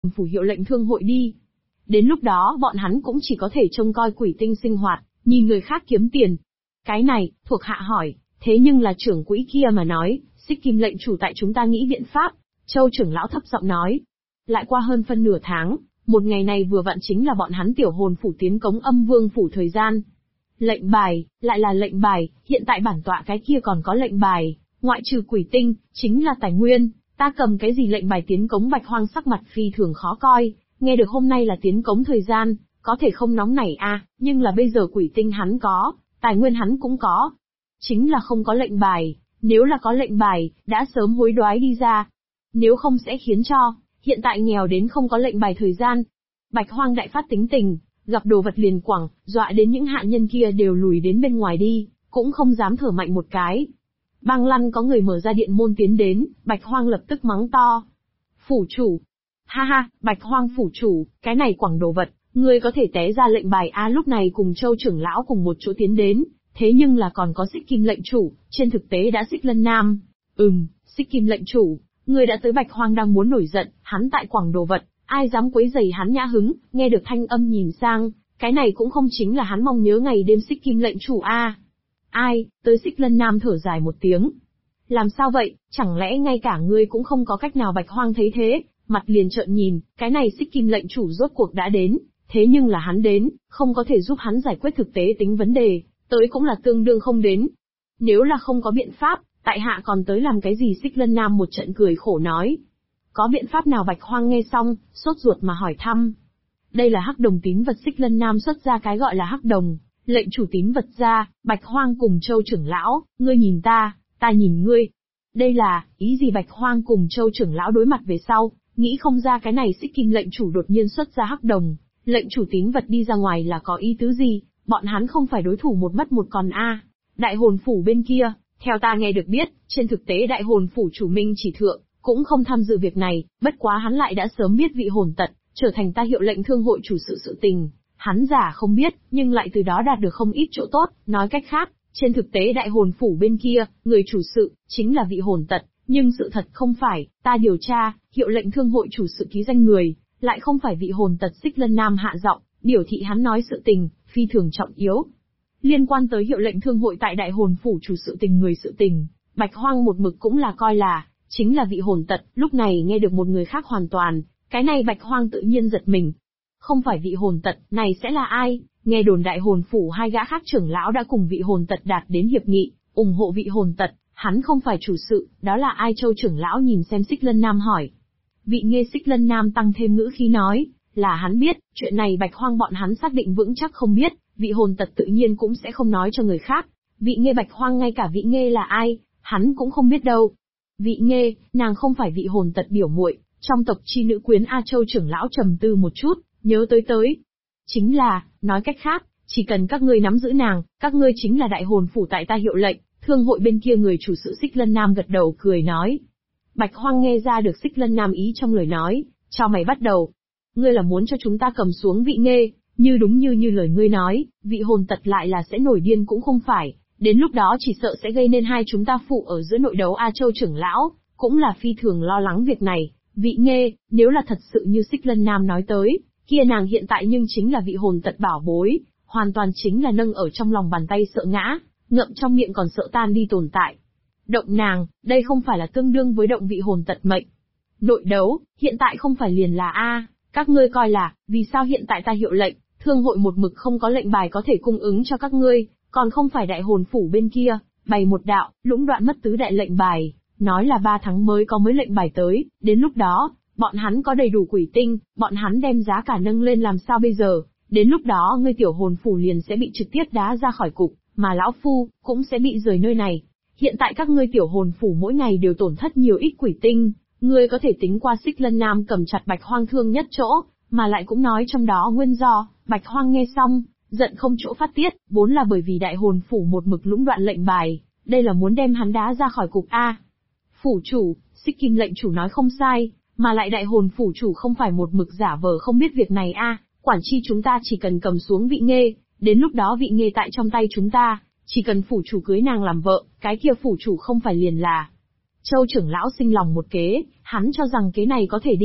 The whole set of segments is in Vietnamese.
phủ hiệu lệnh thương hội đi. Đến lúc đó bọn hắn cũng chỉ có thể trông coi quỷ tinh sinh hoạt, nhìn người khác kiếm tiền. Cái này, thuộc hạ hỏi, thế nhưng là trưởng quỹ kia mà nói, Xích Kim lệnh chủ tại chúng ta nghĩ biện pháp. Châu trưởng lão thấp giọng nói. Lại qua hơn phân nửa tháng, một ngày này vừa vặn chính là bọn hắn tiểu hồn phủ tiến cống âm vương phủ thời gian. Lệnh bài, lại là lệnh bài, hiện tại bản tọa cái kia còn có lệnh bài, ngoại trừ quỷ tinh, chính là tài nguyên, ta cầm cái gì lệnh bài tiến cống? Bạch Hoang sắc mặt phi thường khó coi, nghe được hôm nay là tiến cống thời gian, có thể không nóng nảy nhưng là bây giờ quỷ tinh hắn có, tài nguyên hắn cũng có. Chính là không có lệnh bài, nếu là có lệnh bài, đã sớm hối đoái đi ra. Nếu không sẽ khiến cho, hiện tại nghèo đến không có lệnh bài thời gian. Bạch Hoang đại phát tính tình, gặp đồ vật liền quẳng, dọa đến những hạ nhân kia đều lùi đến bên ngoài đi, cũng không dám thở mạnh một cái. Bang lăn có người mở ra điện môn tiến đến, Bạch Hoang lập tức mắng to. Phủ chủ! Ha ha, Bạch Hoang phủ chủ, cái này quẳng đồ vật, ngươi có thể té ra lệnh bài lúc này cùng Châu trưởng lão cùng một chỗ tiến đến, thế nhưng là còn có Xích Kim lệnh chủ, trên thực tế đã Xích Lân Nam. Xích Kim lệnh chủ, ngươi đã tới. Bạch Hoang đang muốn nổi giận, hắn tại quẳng đồ vật, ai dám quấy rầy hắn nhã hứng, nghe được thanh âm nhìn sang, cái này cũng không chính là hắn mong nhớ ngày đêm Xích Kim lệnh chủ Ai, tới Xích Lân Nam thở dài một tiếng. Làm sao vậy, chẳng lẽ ngay cả ngươi cũng không có cách nào? Bạch Hoang thấy thế, mặt liền trợn nhìn, cái này Xích Kim lệnh chủ rốt cuộc đã đến, thế nhưng là hắn đến, không có thể giúp hắn giải quyết thực tế tính vấn đề, tới cũng là tương đương không đến. Nếu là không có biện pháp, tại hạ còn tới làm cái gì? Xích Lân Nam một trận cười khổ nói. Có biện pháp nào? Bạch Hoang nghe xong, sốt ruột mà hỏi thăm. Đây là hắc đồng tín vật. Xích Lân Nam xuất ra cái gọi là hắc đồng, lệnh chủ tín vật ra. Bạch Hoang cùng Châu trưởng lão, ngươi nhìn ta nhìn ngươi. Đây là, ý gì? Bạch Hoang cùng Châu trưởng lão đối mặt về sau, nghĩ không ra cái này Xích Kim lệnh chủ đột nhiên xuất ra hắc đồng, lệnh chủ tín vật đi ra ngoài là có ý tứ gì? Bọn hắn không phải đối thủ một mất một còn Đại hồn phủ bên kia, theo ta nghe được biết, trên thực tế đại hồn phủ chủ Minh Chỉ Thượng, cũng không tham dự việc này, bất quá hắn lại đã sớm biết vị hồn tật, trở thành ta hiệu lệnh thương hội chủ sự tình. Hắn giả không biết, nhưng lại từ đó đạt được không ít chỗ tốt, nói cách khác, trên thực tế đại hồn phủ bên kia, người chủ sự, chính là vị hồn tật, nhưng sự thật không phải, ta điều tra, hiệu lệnh thương hội chủ sự ký danh người, lại không phải vị hồn tật. Xích Lân Nam hạ giọng, biểu thị hắn nói sự tình, phi thường trọng yếu. Liên quan tới hiệu lệnh thương hội tại đại hồn phủ chủ sự tình người sự tình, Bạch Hoang một mực cũng là coi là, chính là vị hồn tật, lúc này nghe được một người khác hoàn toàn, cái này Bạch Hoang tự nhiên giật mình. Không phải vị hồn tật, này sẽ là ai? Nghe đồn đại hồn phủ hai gã khác trưởng lão đã cùng vị hồn tật đạt đến hiệp nghị, ủng hộ vị hồn tật, hắn không phải chủ sự, đó là ai? Châu trưởng lão nhìn xem Xích Lân Nam hỏi. Vị Nghe. Xích Lân Nam tăng thêm ngữ khí nói, là hắn biết, chuyện này Bạch Hoang bọn hắn xác định vững chắc không biết, vị hồn tật tự nhiên cũng sẽ không nói cho người khác. Vị Nghe. Bạch Hoang ngay cả vị Nghe là ai, hắn cũng không biết đâu. Vị Nghe, nàng không phải vị hồn tật biểu muội, trong tộc chi nữ quyến. Châu trưởng lão trầm tư một chút, nhớ tới. Chính là, nói cách khác, chỉ cần các ngươi nắm giữ nàng, các ngươi chính là đại hồn phủ tại ta hiệu lệnh. Thương hội bên kia người chủ sự Xích Lân Nam gật đầu cười nói. Bạch Hoang nghe ra được Xích Lân Nam ý trong lời nói, chau mày bắt đầu. Ngươi là muốn cho chúng ta cầm xuống vị Nghe, như đúng như lời ngươi nói, vị hồn tật lại là sẽ nổi điên cũng không phải, đến lúc đó chỉ sợ sẽ gây nên hai chúng ta phụ ở giữa nội đấu. Châu trưởng lão, cũng là phi thường lo lắng việc này. Vị Nghe, nếu là thật sự như Xích Lân Nam nói tới, kia nàng hiện tại nhưng chính là vị hồn tật bảo bối, hoàn toàn chính là nâng ở trong lòng bàn tay sợ ngã, ngậm trong miệng còn sợ tan đi tồn tại. Động nàng, đây không phải là tương đương với động vị hồn tật mệnh. Nội đấu, hiện tại không phải liền là các ngươi coi là, vì sao hiện tại ta hiệu lệnh, thương hội một mực không có lệnh bài có thể cung ứng cho các ngươi, còn không phải đại hồn phủ bên kia, bày một đạo, lũng đoạn mất tứ đại lệnh bài, nói là 3 tháng mới có mới lệnh bài tới, đến lúc đó, bọn hắn có đầy đủ quỷ tinh, bọn hắn đem giá cả nâng lên làm sao bây giờ, đến lúc đó ngươi tiểu hồn phủ liền sẽ bị trực tiếp đá ra khỏi cục, mà lão phu, cũng sẽ bị rời nơi này. Hiện tại các ngươi tiểu hồn phủ mỗi ngày đều tổn thất nhiều ít quỷ tinh, ngươi có thể tính qua. Xích Lân Nam cầm chặt Bạch Hoang thương nhất chỗ, mà lại cũng nói trong đó nguyên do. Bạch Hoang nghe xong, giận không chỗ phát tiết, vốn là bởi vì đại hồn phủ một mực lũng đoạn lệnh bài, đây là muốn đem hắn đá ra khỏi cục Phủ chủ, Xích Kim lệnh chủ nói không sai, mà lại đại hồn phủ chủ không phải một mực giả vờ không biết việc này quản chi chúng ta chỉ cần cầm xuống vị Nghe, đến lúc đó vị Nghe tại trong tay chúng ta, chỉ cần phủ chủ cưới nàng làm vợ, cái kia phủ chủ không phải liền là. Châu trưởng lão sinh lòng một kế, hắn cho rằng kế này có thể đi,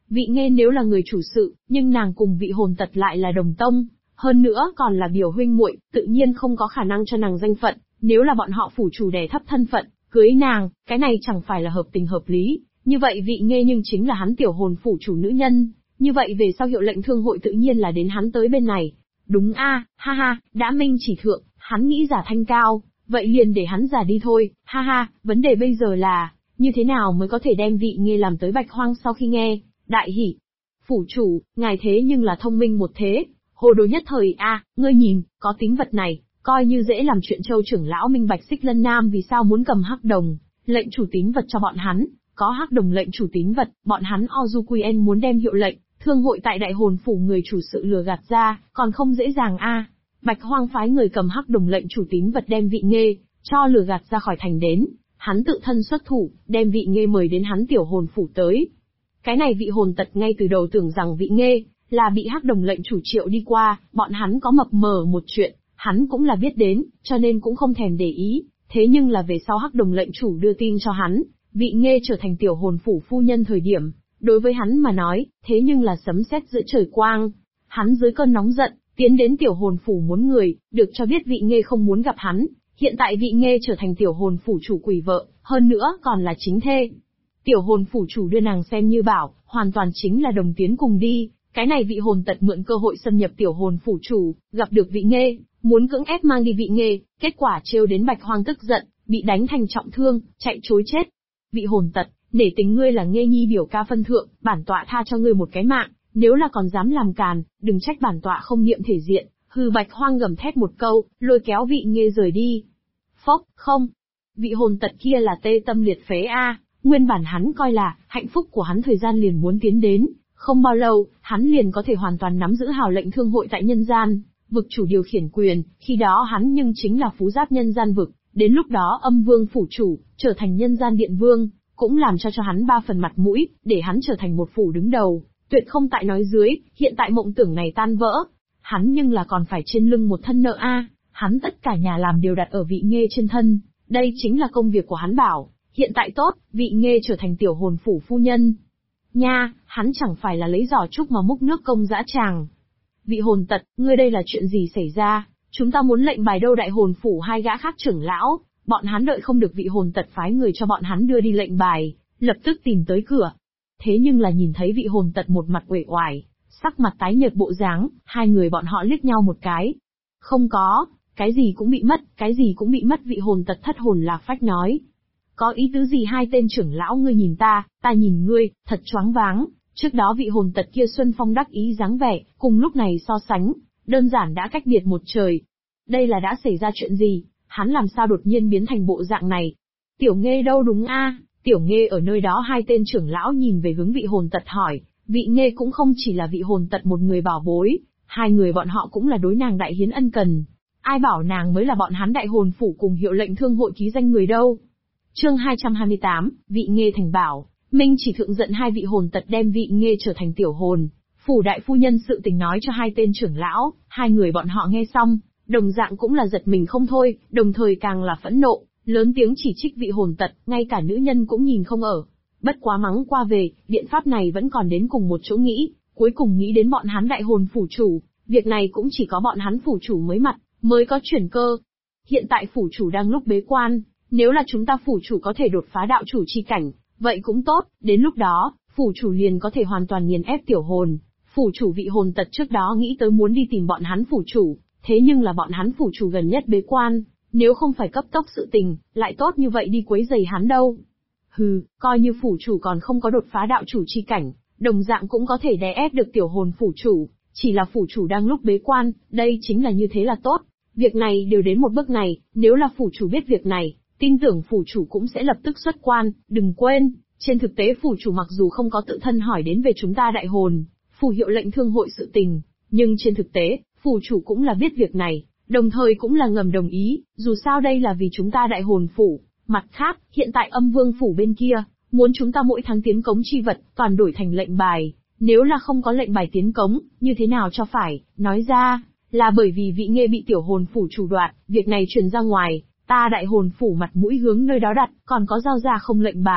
Vị Nghê nếu là người chủ sự, nhưng nàng cùng vị hồn tật lại là đồng tông, hơn nữa còn là biểu huynh muội, tự nhiên không có khả năng cho nàng danh phận, nếu là bọn họ phủ chủ đè thấp thân phận, cưới nàng, cái này chẳng phải là hợp tình hợp lý, như vậy vị Nghê nhưng chính là hắn tiểu hồn phủ chủ nữ nhân, như vậy về sau hiệu lệnh thương hội tự nhiên là đến hắn tới bên này. Đúng a, ha ha, đã minh chỉ thượng, hắn nghĩ giả thanh cao, vậy liền để hắn giả đi thôi, ha ha, vấn đề bây giờ là, như thế nào mới có thể đem vị Nghê làm tới Bạch Hoang sau khi nghe, đại hỉ. Phủ chủ, ngài thế nhưng là thông minh một thế, hồ đồ nhất thời a, ngươi nhìn, có tính vật này, coi như dễ làm chuyện. Châu trưởng lão minh bạch Xích Lân Nam vì sao muốn cầm hắc đồng, lệnh chủ tín vật cho bọn hắn, có hắc đồng lệnh chủ tín vật, bọn hắn Ozuquen muốn đem hiệu lệnh, thương hội tại đại hồn phủ người chủ sự lừa gạt ra, còn không dễ dàng a. Bạch Hoang phái người cầm hắc đồng lệnh chủ tín vật đem vị Nghê, cho lừa gạt ra khỏi thành đến, hắn tự thân xuất thủ, đem vị Nghê mời đến hắn tiểu hồn phủ tới. Cái này vị hồn tật ngay từ đầu tưởng rằng vị Nghê, là bị hắc đồng lệnh chủ triệu đi qua, bọn hắn có mập mờ một chuyện, hắn cũng là biết đến, cho nên cũng không thèm để ý, thế nhưng là về sau hắc đồng lệnh chủ đưa tin cho hắn, vị Nghê trở thành tiểu hồn phủ phu nhân thời điểm, đối với hắn mà nói, thế nhưng là sấm sét giữa trời quang. Hắn dưới cơn nóng giận, tiến đến tiểu hồn phủ muốn người, được cho biết vị Nghê không muốn gặp hắn, hiện tại vị Nghê trở thành tiểu hồn phủ chủ quỷ vợ, hơn nữa còn là chính thê. Tiểu hồn phủ chủ đưa nàng xem như bảo, hoàn toàn chính là đồng tiến cùng đi, cái này vị hồn tật mượn cơ hội xâm nhập tiểu hồn phủ chủ, gặp được vị Nghê, muốn cưỡng ép mang đi vị Nghê, kết quả trêu đến Bạch Hoang tức giận, bị đánh thành trọng thương, chạy trối chết. Vị hồn tật, nể tình ngươi là Nghê nhi biểu ca phân thượng, bản tọa tha cho ngươi một cái mạng, nếu là còn dám làm càn, đừng trách bản tọa không niệm thể diện. Hừ, Bạch Hoang gầm thét một câu, lôi kéo vị Nghê rời đi. Phốc, không. Vị hồn tật kia là tê tâm liệt phế a, nguyên bản hắn coi là, hạnh phúc của hắn thời gian liền muốn tiến đến, không bao lâu, hắn liền có thể hoàn toàn nắm giữ hào lệnh thương hội tại nhân gian, vực chủ điều khiển quyền, khi đó hắn nhưng chính là phú giáp nhân gian vực, đến lúc đó âm vương phủ chủ, trở thành nhân gian điện vương, cũng làm cho hắn 3 phần mặt mũi, để hắn trở thành một phủ đứng đầu, tuyệt không tại nói dưới, hiện tại mộng tưởng này tan vỡ. Hắn nhưng là còn phải trên lưng một thân nợ a, hắn tất cả nhà làm đều đặt ở vị Nghê trên thân, đây chính là công việc của hắn bảo, hiện tại tốt, vị Nghê trở thành tiểu hồn phủ phu nhân. Nha, hắn chẳng phải là lấy giỏ trúc mà múc nước công dã tràng. Vị hồn tật, ngươi đây là chuyện gì xảy ra, chúng ta muốn lệnh bài đâu đại hồn phủ hai gã khác trưởng lão, bọn hắn đợi không được vị hồn tật phái người cho bọn hắn đưa đi lệnh bài, lập tức tìm tới cửa. Thế nhưng là nhìn thấy vị hồn tật một mặt uể oải, sắc mặt tái nhợt bộ dáng, hai người bọn họ liếc nhau một cái. Không có, cái gì cũng bị mất, cái gì cũng bị mất, vị hồn tật thất hồn lạc phách nói. Có ý tứ gì hai tên trưởng lão ngươi nhìn ta nhìn ngươi, thật choáng váng, trước đó vị hồn tật kia Xuân Phong đắc ý dáng vẻ, cùng lúc này so sánh, đơn giản đã cách biệt một trời. Đây là đã xảy ra chuyện gì, hắn làm sao đột nhiên biến thành bộ dạng này? Tiểu Nghê đâu đúng a? Tiểu Nghê ở nơi đó. Hai tên trưởng lão nhìn về hướng vị hồn tật hỏi, vị Nghê cũng không chỉ là vị hồn tật một người bảo bối, hai người bọn họ cũng là đối nàng đại hiến ân cần. Ai bảo nàng mới là bọn hắn đại hồn phủ cùng hiệu lệnh thương hội ký danh người đâu. Chương 228, vị Nghê thành bảo, Minh chỉ thượng giận hai vị hồn tật đem vị Nghê trở thành tiểu hồn. Phủ đại phu nhân sự tình nói cho hai tên trưởng lão, hai người bọn họ nghe xong, đồng dạng cũng là giật mình không thôi, đồng thời càng là phẫn nộ, lớn tiếng chỉ trích vị hồn tật, ngay cả nữ nhân cũng nhìn không ở. Bất quá mắng qua về, biện pháp này vẫn còn đến cùng một chỗ nghĩ, cuối cùng nghĩ đến bọn hắn đại hồn phủ chủ, việc này cũng chỉ có bọn hắn phủ chủ mới mặt, mới có chuyển cơ. Hiện tại phủ chủ đang lúc bế quan, nếu là chúng ta phủ chủ có thể đột phá đạo chủ chi cảnh, vậy cũng tốt, đến lúc đó, phủ chủ liền có thể hoàn toàn nghiền ép tiểu hồn. Phủ chủ vị hồn tật trước đó nghĩ tới muốn đi tìm bọn hắn phủ chủ, thế nhưng là bọn hắn phủ chủ gần nhất bế quan, nếu không phải cấp tốc sự tình, lại tốt như vậy đi quấy giày hắn đâu. Hừ, coi như phủ chủ còn không có đột phá đạo chủ chi cảnh, đồng dạng cũng có thể đè ép được tiểu hồn phủ chủ, chỉ là phủ chủ đang lúc bế quan, đây chính là như thế là tốt. Việc này đều đến một bước này, nếu là phủ chủ biết việc này, tin tưởng phủ chủ cũng sẽ lập tức xuất quan, đừng quên, trên thực tế phủ chủ mặc dù không có tự thân hỏi đến về chúng ta đại hồn, phủ hiệu lệnh thương hội sự tình, nhưng trên thực tế, phủ chủ cũng là biết việc này, đồng thời cũng là ngầm đồng ý, dù sao đây là vì chúng ta đại hồn phủ. Mặt khác, hiện tại âm vương phủ bên kia, muốn chúng ta mỗi tháng tiến cống chi vật, toàn đổi thành lệnh bài, nếu là không có lệnh bài tiến cống, như thế nào cho phải, nói ra, là bởi vì vị Nghê bị tiểu hồn phủ chủ đoạt, việc này truyền ra ngoài, ta đại hồn phủ mặt mũi hướng nơi đó đặt, còn có giao ra không lệnh bài,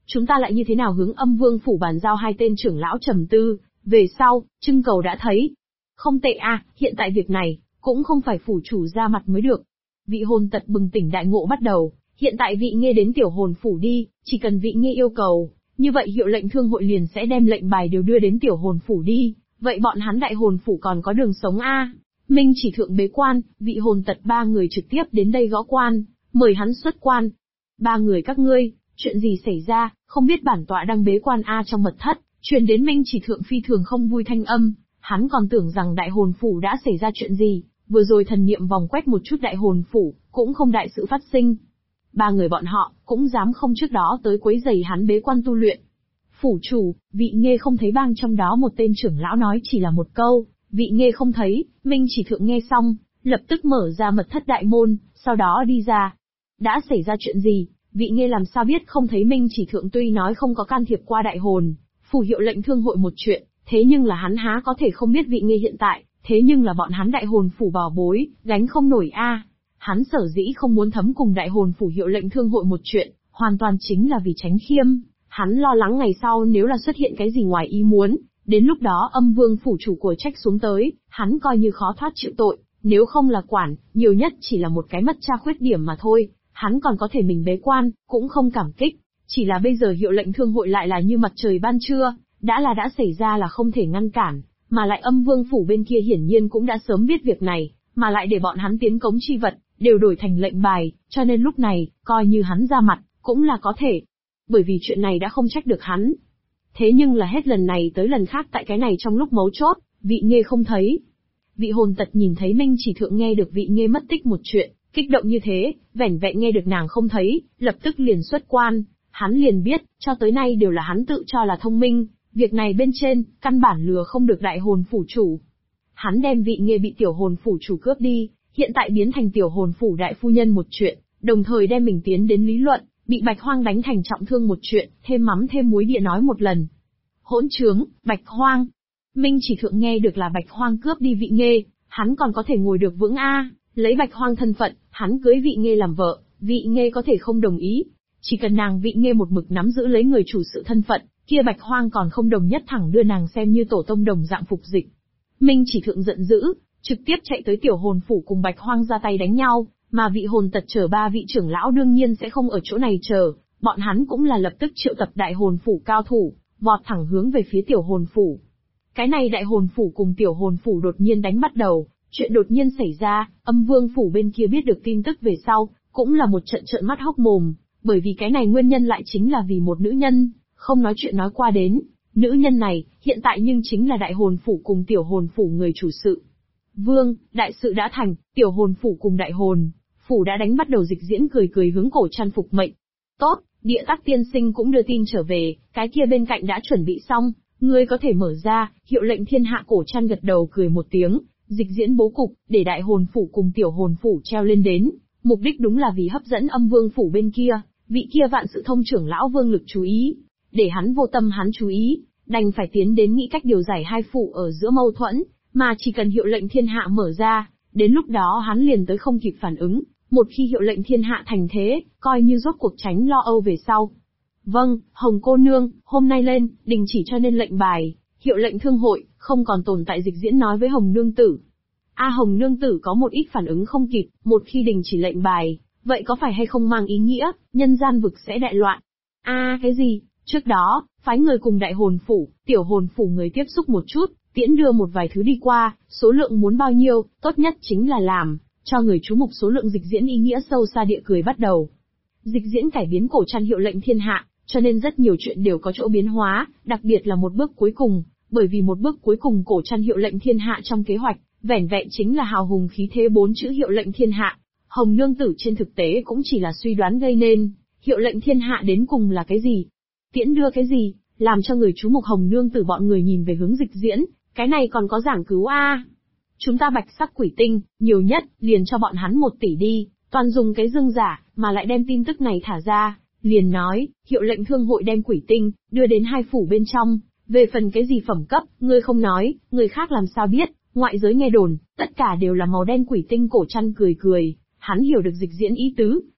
chúng ta lại như thế nào hướng Âm Vương phủ bàn giao? Hai tên trưởng lão trầm tư, về sau, trưng cầu đã thấy. Không tệ a, hiện tại việc này, cũng không phải phủ chủ ra mặt mới được. Vị hồn tật bừng tỉnh đại ngộ bắt đầu, hiện tại vị nghe đến tiểu hồn phủ đi, chỉ cần vị nghe yêu cầu, như vậy hiệu lệnh thương hội liền sẽ đem lệnh bài đều đưa đến tiểu hồn phủ đi, vậy bọn hắn đại hồn phủ còn có đường sống a. Minh chỉ thượng bế quan, vị hồn tật ba người trực tiếp đến đây gõ quan, mời hắn xuất quan. Ba người các ngươi, chuyện gì xảy ra, không biết bản tọa đang bế quan a. Trong mật thất, truyền đến Minh chỉ thượng phi thường không vui thanh âm, hắn còn tưởng rằng đại hồn phủ đã xảy ra chuyện gì, vừa rồi thần niệm vòng quét một chút đại hồn phủ, cũng không đại sự phát sinh. Ba người bọn họ, cũng dám không trước đó tới quấy rầy hắn bế quan tu luyện. Phủ chủ, vị nghe không thấy bang trong đó một tên trưởng lão nói chỉ là một câu, vị nghe không thấy, Minh chỉ thượng nghe xong, lập tức mở ra mật thất đại môn, sau đó đi ra. Đã xảy ra chuyện gì, vị nghe làm sao biết không thấy? Minh chỉ thượng tuy nói không có can thiệp qua đại hồn, phủ hiệu lệnh thương hội một chuyện, thế nhưng là hắn há có thể không biết vị nghe hiện tại, thế nhưng là bọn hắn đại hồn phủ bảo bối, gánh không nổi a. Hắn sở dĩ không muốn thấm cùng đại hồn phủ hiệu lệnh thương hội một chuyện, hoàn toàn chính là vì tránh khiêm. Hắn lo lắng ngày sau nếu là xuất hiện cái gì ngoài ý muốn, đến lúc đó Âm Vương phủ chủ của trách xuống tới, hắn coi như khó thoát chịu tội, nếu không là quản, nhiều nhất chỉ là một cái mất tra khuyết điểm mà thôi, hắn còn có thể mình bế quan, cũng không cảm kích. Chỉ là bây giờ hiệu lệnh thương hội lại là như mặt trời ban trưa, đã xảy ra là không thể ngăn cản, mà lại Âm Vương phủ bên kia hiển nhiên cũng đã sớm biết việc này, mà lại để bọn hắn tiến cống chi vật, đều đổi thành lệnh bài, cho nên lúc này, coi như hắn ra mặt, cũng là có thể. Bởi vì chuyện này đã không trách được hắn. Thế nhưng là hết lần này tới lần khác tại cái này trong lúc mấu chốt, vị nghe không thấy. Vị hồn tật nhìn thấy Minh chỉ thượng nghe được vị nghe mất tích một chuyện, kích động như thế, vẻn vẹn nghe được nàng không thấy, lập tức liền xuất quan, hắn liền biết, cho tới nay đều là hắn tự cho là thông minh, việc này bên trên, căn bản lừa không được đại hồn phủ chủ. Hắn đem vị nghe bị tiểu hồn phủ chủ cướp đi, hiện tại biến thành tiểu hồn phủ đại phu nhân một chuyện, đồng thời đem mình tiến đến lý luận, bị Bạch Hoang đánh thành trọng thương một chuyện, thêm mắm thêm muối địa nói một lần. Hỗn trướng, Bạch Hoang. Minh chỉ thượng nghe được là Bạch Hoang cướp đi vị nghe, hắn còn có thể ngồi được vững a, lấy Bạch Hoang thân phận, hắn cưới vị nghe làm vợ, vị nghe có thể không đồng ý. Chỉ cần nàng vị nghe một mực nắm giữ lấy người chủ sự thân phận, kia Bạch Hoang còn không đồng nhất thẳng đưa nàng xem như tổ tông đồng dạng phục dịch. Minh chỉ thượng giận dữ, trực tiếp chạy tới tiểu hồn phủ cùng Bạch Hoang ra tay đánh nhau, mà vị hồn tật chở ba vị trưởng lão đương nhiên sẽ không ở chỗ này chờ, bọn hắn cũng là lập tức triệu tập đại hồn phủ cao thủ, vọt thẳng hướng về phía tiểu hồn phủ. Cái này đại hồn phủ cùng tiểu hồn phủ đột nhiên đánh bắt đầu, chuyện đột nhiên xảy ra, Âm Vương phủ bên kia biết được tin tức về sau, cũng là một trận trợn mắt hốc mồm, bởi vì cái này nguyên nhân lại chính là vì một nữ nhân, không nói chuyện nói qua đến, nữ nhân này, hiện tại nhưng chính là đại hồn phủ cùng tiểu hồn phủ người chủ sự. Vương, đại sự đã thành, tiểu hồn phủ cùng đại hồn phủ đã đánh bắt đầu dịch diễn cười cười hướng Cổ Trăn phục mệnh. Tốt, Địa Tắc tiên sinh cũng đưa tin trở về, cái kia bên cạnh đã chuẩn bị xong, ngươi có thể mở ra. Hiệu lệnh thiên hạ. Cổ Trăn gật đầu cười một tiếng, dịch diễn bố cục, để đại hồn phủ cùng tiểu hồn phủ treo lên đến, mục đích đúng là vì hấp dẫn Âm Vương phủ bên kia, vị kia vạn sự thông trưởng lão Vương Lực chú ý, để hắn vô tâm hắn chú ý, đành phải tiến đến nghĩ cách điều giải hai phủ ở giữa mâu thuẫn, mà chỉ cần hiệu lệnh thiên hạ mở ra, đến lúc đó hắn liền tới không kịp phản ứng, một khi hiệu lệnh thiên hạ thành thế, coi như rốt cuộc tránh lo âu về sau. Vâng, Hồng cô nương, hôm nay lên, đình chỉ cho nên lệnh bài, hiệu lệnh thương hội, không còn tồn tại. Dịch diễn nói với Hồng nương tử. Hồng nương tử có một ít phản ứng không kịp, một khi đình chỉ lệnh bài, vậy có phải hay không mang ý nghĩa, nhân gian vực sẽ đại loạn? Cái gì? Trước đó, phái người cùng đại hồn phủ, tiểu hồn phủ người tiếp xúc một chút, tiễn đưa một vài thứ đi qua, số lượng muốn bao nhiêu, tốt nhất chính là làm cho người chú mục số lượng. Dịch diễn ý nghĩa sâu xa địa cười bắt đầu. Dịch diễn cải biến Cổ Trăn hiệu lệnh thiên hạ, cho nên rất nhiều chuyện đều có chỗ biến hóa, đặc biệt là một bước cuối cùng, bởi vì một bước cuối cùng Cổ Trăn hiệu lệnh thiên hạ trong kế hoạch, vẻn vẹn chính là hào hùng khí thế 4 chữ hiệu lệnh thiên hạ. Hồng nương tử trên thực tế cũng chỉ là suy đoán gây nên, hiệu lệnh thiên hạ đến cùng là cái gì? Tiễn đưa cái gì? Làm cho người chú mục. Hồng nương tử bọn người nhìn về hướng dịch diễn, cái này còn có giảng cứu Chúng ta bạch sắc quỷ tinh, nhiều nhất, liền cho bọn hắn 1 tỷ đi, toàn dùng cái dương giả, mà lại đem tin tức này thả ra, liền nói, hiệu lệnh thương hội đem quỷ tinh, đưa đến hai phủ bên trong, về phần cái gì phẩm cấp, ngươi không nói, người khác làm sao biết, ngoại giới nghe đồn, tất cả đều là màu đen quỷ tinh. Cổ Trăn cười cười, hắn hiểu được dịch diễn ý tứ,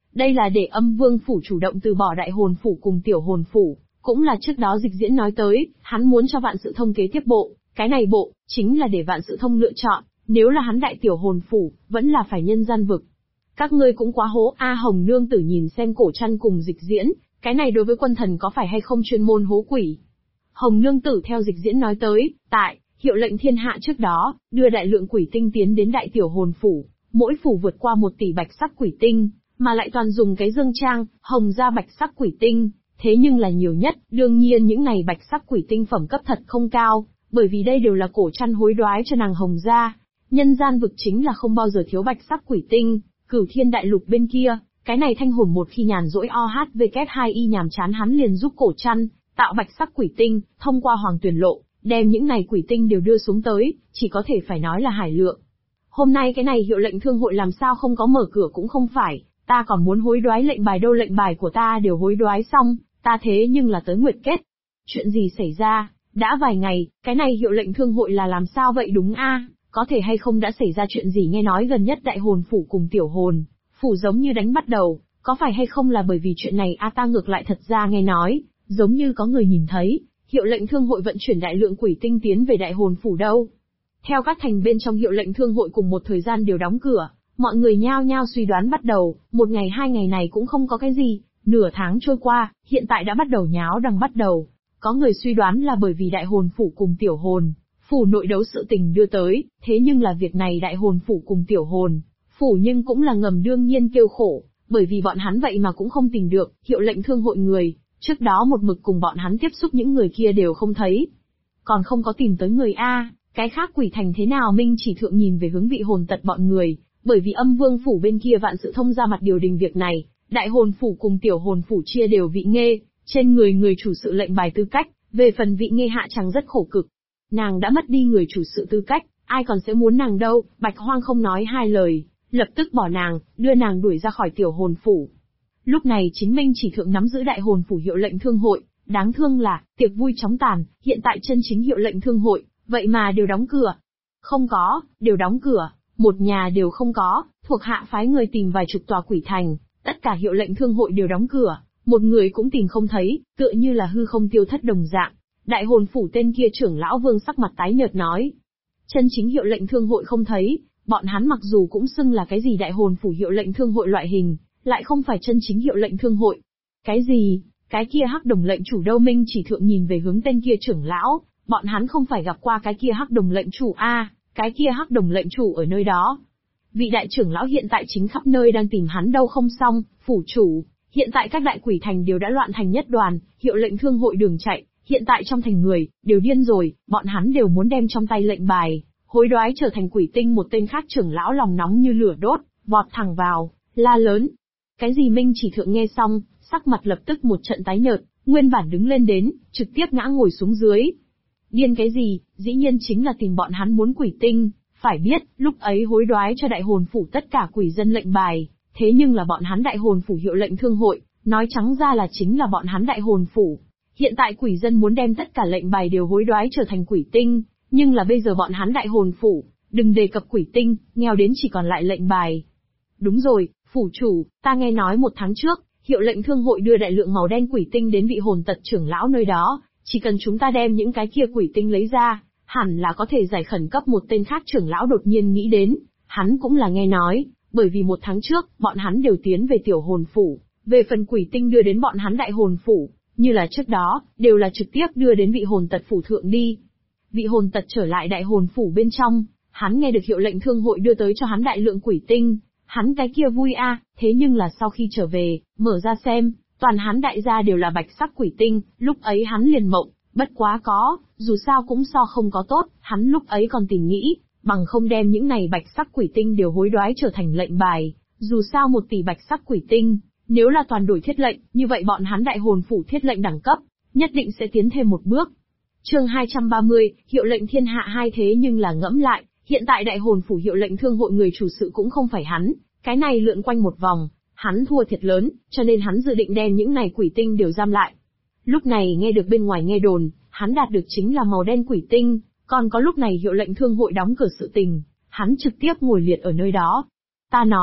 Đây là để Âm Vương phủ chủ động từ bỏ đại hồn phủ cùng tiểu hồn phủ, cũng là trước đó Dịch Diễn nói tới, hắn muốn cho Vạn Sự Thông kế tiếp bộ, cái này bộ, chính là để Vạn Sự Thông lựa chọn, nếu là hắn đại tiểu hồn phủ, vẫn là phải nhân gian vực. Các ngươi cũng quá hố a. Hồng nương tử nhìn xem Cổ Trăn cùng Dịch Diễn, cái này đối với quân thần có phải hay không chuyên môn hố quỷ. Hồng nương tử theo Dịch Diễn nói tới, tại hiệu lệnh thiên hạ trước đó, đưa đại lượng quỷ tinh tiến đến đại tiểu hồn phủ, mỗi phủ vượt qua 1 tỷ bạch sắc quỷ tinh, mà lại toàn dùng cái dương trang, hồng gia bạch sắc quỷ tinh, thế nhưng là nhiều nhất, đương nhiên những này bạch sắc quỷ tinh phẩm cấp thật không cao, bởi vì đây đều là Cổ Trăn hối đoái cho nàng hồng gia. Nhân gian vực chính là không bao giờ thiếu bạch sắc quỷ tinh, Cửu Thiên đại lục bên kia, cái này thanh hồn một khi nhàn rỗi OHVK2Y nhàm chán hắn liền giúp Cổ Trăn tạo bạch sắc quỷ tinh, thông qua Hoàng Tuyển Lộ, đem những này quỷ tinh đều đưa xuống tới, chỉ có thể phải nói là hải lượng. Hôm nay cái này hiệu lệnh thương hội làm sao không có mở cửa cũng không phải, ta còn muốn hối đoái lệnh bài đâu, lệnh bài của ta đều hối đoái xong, ta thế nhưng là tới nguyệt kết. Chuyện gì xảy ra, đã vài ngày, cái này hiệu lệnh thương hội là làm sao vậy đúng a? Có thể hay không đã xảy ra chuyện gì, nghe nói gần nhất đại hồn phủ cùng tiểu hồn phủ giống như đánh bắt đầu, có phải hay không là bởi vì chuyện này a? Ta ngược lại thật ra nghe nói, giống như có người nhìn thấy, hiệu lệnh thương hội vận chuyển đại lượng quỷ tinh tiến về đại hồn phủ đâu. Theo các thành bên trong hiệu lệnh thương hội cùng một thời gian đều đóng cửa, mọi người nhao nhao suy đoán bắt đầu, 1 ngày 2 ngày này cũng không có cái gì, nửa tháng trôi qua, hiện tại đã bắt đầu nháo đằng bắt đầu. Có người suy đoán là bởi vì đại hồn phủ cùng tiểu hồn phủ nội đấu sự tình đưa tới, thế nhưng là việc này đại hồn phủ cùng tiểu hồn phủ nhưng cũng là ngầm đương nhiên kêu khổ, bởi vì bọn hắn vậy mà cũng không tìm được hiệu lệnh thương hội người, trước đó một mực cùng bọn hắn tiếp xúc những người kia đều không thấy. Còn không có tìm tới người a, cái khác quỷ thành thế nào? Minh Chỉ Thượng nhìn về hướng Vị Hồn Tật bọn người, bởi vì Âm Vương phủ bên kia Vạn Sự Thông ra mặt điều đình việc này, đại hồn phủ cùng tiểu hồn phủ chia đều vị nghê, trên người người chủ sự lệnh bài tư cách, về phần vị nghê hạ chẳng rất khổ cực. Nàng đã mất đi người chủ sự tư cách, ai còn sẽ muốn nàng đâu? Bạch Hoang không nói hai lời, lập tức bỏ nàng, đưa nàng đuổi ra khỏi tiểu hồn phủ. Lúc này chính Minh Chỉ Thượng nắm giữ đại hồn phủ hiệu lệnh thương hội, đáng thương là, tiệc vui chóng tàn, hiện tại chân chính hiệu lệnh thương hội, vậy mà đều đóng cửa. Không có, đều đóng cửa, một nhà đều không có, thuộc hạ phái người tìm vài chục tòa quỷ thành, tất cả hiệu lệnh thương hội đều đóng cửa, một người cũng tìm không thấy, tựa như là hư không tiêu thất đồng dạng. Đại hồn phủ tên kia trưởng lão Vương sắc mặt tái nhợt nói, chân chính hiệu lệnh thương hội không thấy, bọn hắn mặc dù cũng xưng là cái gì đại hồn phủ hiệu lệnh thương hội loại hình, lại không phải chân chính hiệu lệnh thương hội. Cái gì? Cái kia hắc đồng lệnh chủ đâu? Minh Chỉ Thượng nhìn về hướng tên kia trưởng lão, bọn hắn không phải gặp qua cái kia hắc đồng lệnh chủ a? Cái kia hắc đồng lệnh chủ ở nơi đó. Vị đại trưởng lão hiện tại chính khắp nơi đang tìm hắn đâu không xong, phủ chủ, hiện tại các đại quỷ thành đều đã loạn thành nhất đoàn, hiệu lệnh thương hội đường chạy, hiện tại trong thành người, đều điên rồi, bọn hắn đều muốn đem trong tay lệnh bài, hối đoái trở thành quỷ tinh. Một tên khác trưởng lão lòng nóng như lửa đốt, vọt thẳng vào, la lớn. Cái gì? Minh Chỉ Thượng nghe xong, sắc mặt lập tức một trận tái nhợt, nguyên bản đứng lên đến, trực tiếp ngã ngồi xuống dưới. Điên cái gì? Dĩ nhiên chính là tìm bọn hắn muốn quỷ tinh, phải biết, lúc ấy hối đoái cho đại hồn phủ tất cả quỷ dân lệnh bài, thế nhưng là bọn hắn đại hồn phủ hiệu lệnh thương hội, nói trắng ra là chính là bọn hắn đại hồn phủ. Hiện tại quỷ dân muốn đem tất cả lệnh bài đều hối đoái trở thành quỷ tinh, nhưng là bây giờ bọn hắn đại hồn phủ, đừng đề cập quỷ tinh, nghèo đến chỉ còn lại lệnh bài. Đúng rồi, phủ chủ, ta nghe nói 1 tháng trước, hiệu lệnh thương hội đưa đại lượng màu đen quỷ tinh đến Vị Hồn Tật trưởng lão nơi đó, chỉ cần chúng ta đem những cái kia quỷ tinh lấy ra, hẳn là có thể giải khẩn cấp. Một tên khác trưởng lão đột nhiên nghĩ đến, hắn cũng là nghe nói, bởi vì 1 tháng trước, bọn hắn đều tiến về tiểu hồn phủ, về phần quỷ tinh đưa đến bọn hắn đại hồn phủ, như là trước đó, đều là trực tiếp đưa đến Vị Hồn Tật phủ thượng đi. Vị Hồn Tật trở lại đại hồn phủ bên trong, hắn nghe được hiệu lệnh thương hội đưa tới cho hắn đại lượng quỷ tinh, hắn cái kia vui a, thế nhưng là sau khi trở về, mở ra xem, toàn hắn đại gia đều là bạch sắc quỷ tinh, lúc ấy hắn liền mộng, bất quá có, dù sao cũng so không có tốt, hắn lúc ấy còn tìm nghĩ, bằng không đem những này bạch sắc quỷ tinh đều hối đoái trở thành lệnh bài, dù sao 1 tỷ bạch sắc quỷ tinh, nếu là toàn đổi thiết lệnh, như vậy bọn hắn đại hồn phủ thiết lệnh đẳng cấp, nhất định sẽ tiến thêm một bước. Chương 230, hiệu lệnh thiên hạ 2. Thế nhưng là ngẫm lại, hiện tại đại hồn phủ hiệu lệnh thương hội người chủ sự cũng không phải hắn, cái này lượn quanh một vòng, hắn thua thiệt lớn, cho nên hắn dự định đem những này quỷ tinh đều giam lại. Lúc này nghe được bên ngoài nghe đồn, hắn đạt được chính là màu đen quỷ tinh, còn có lúc này hiệu lệnh thương hội đóng cửa sự tình, hắn trực tiếp ngồi liệt ở nơi đó. Ta nói,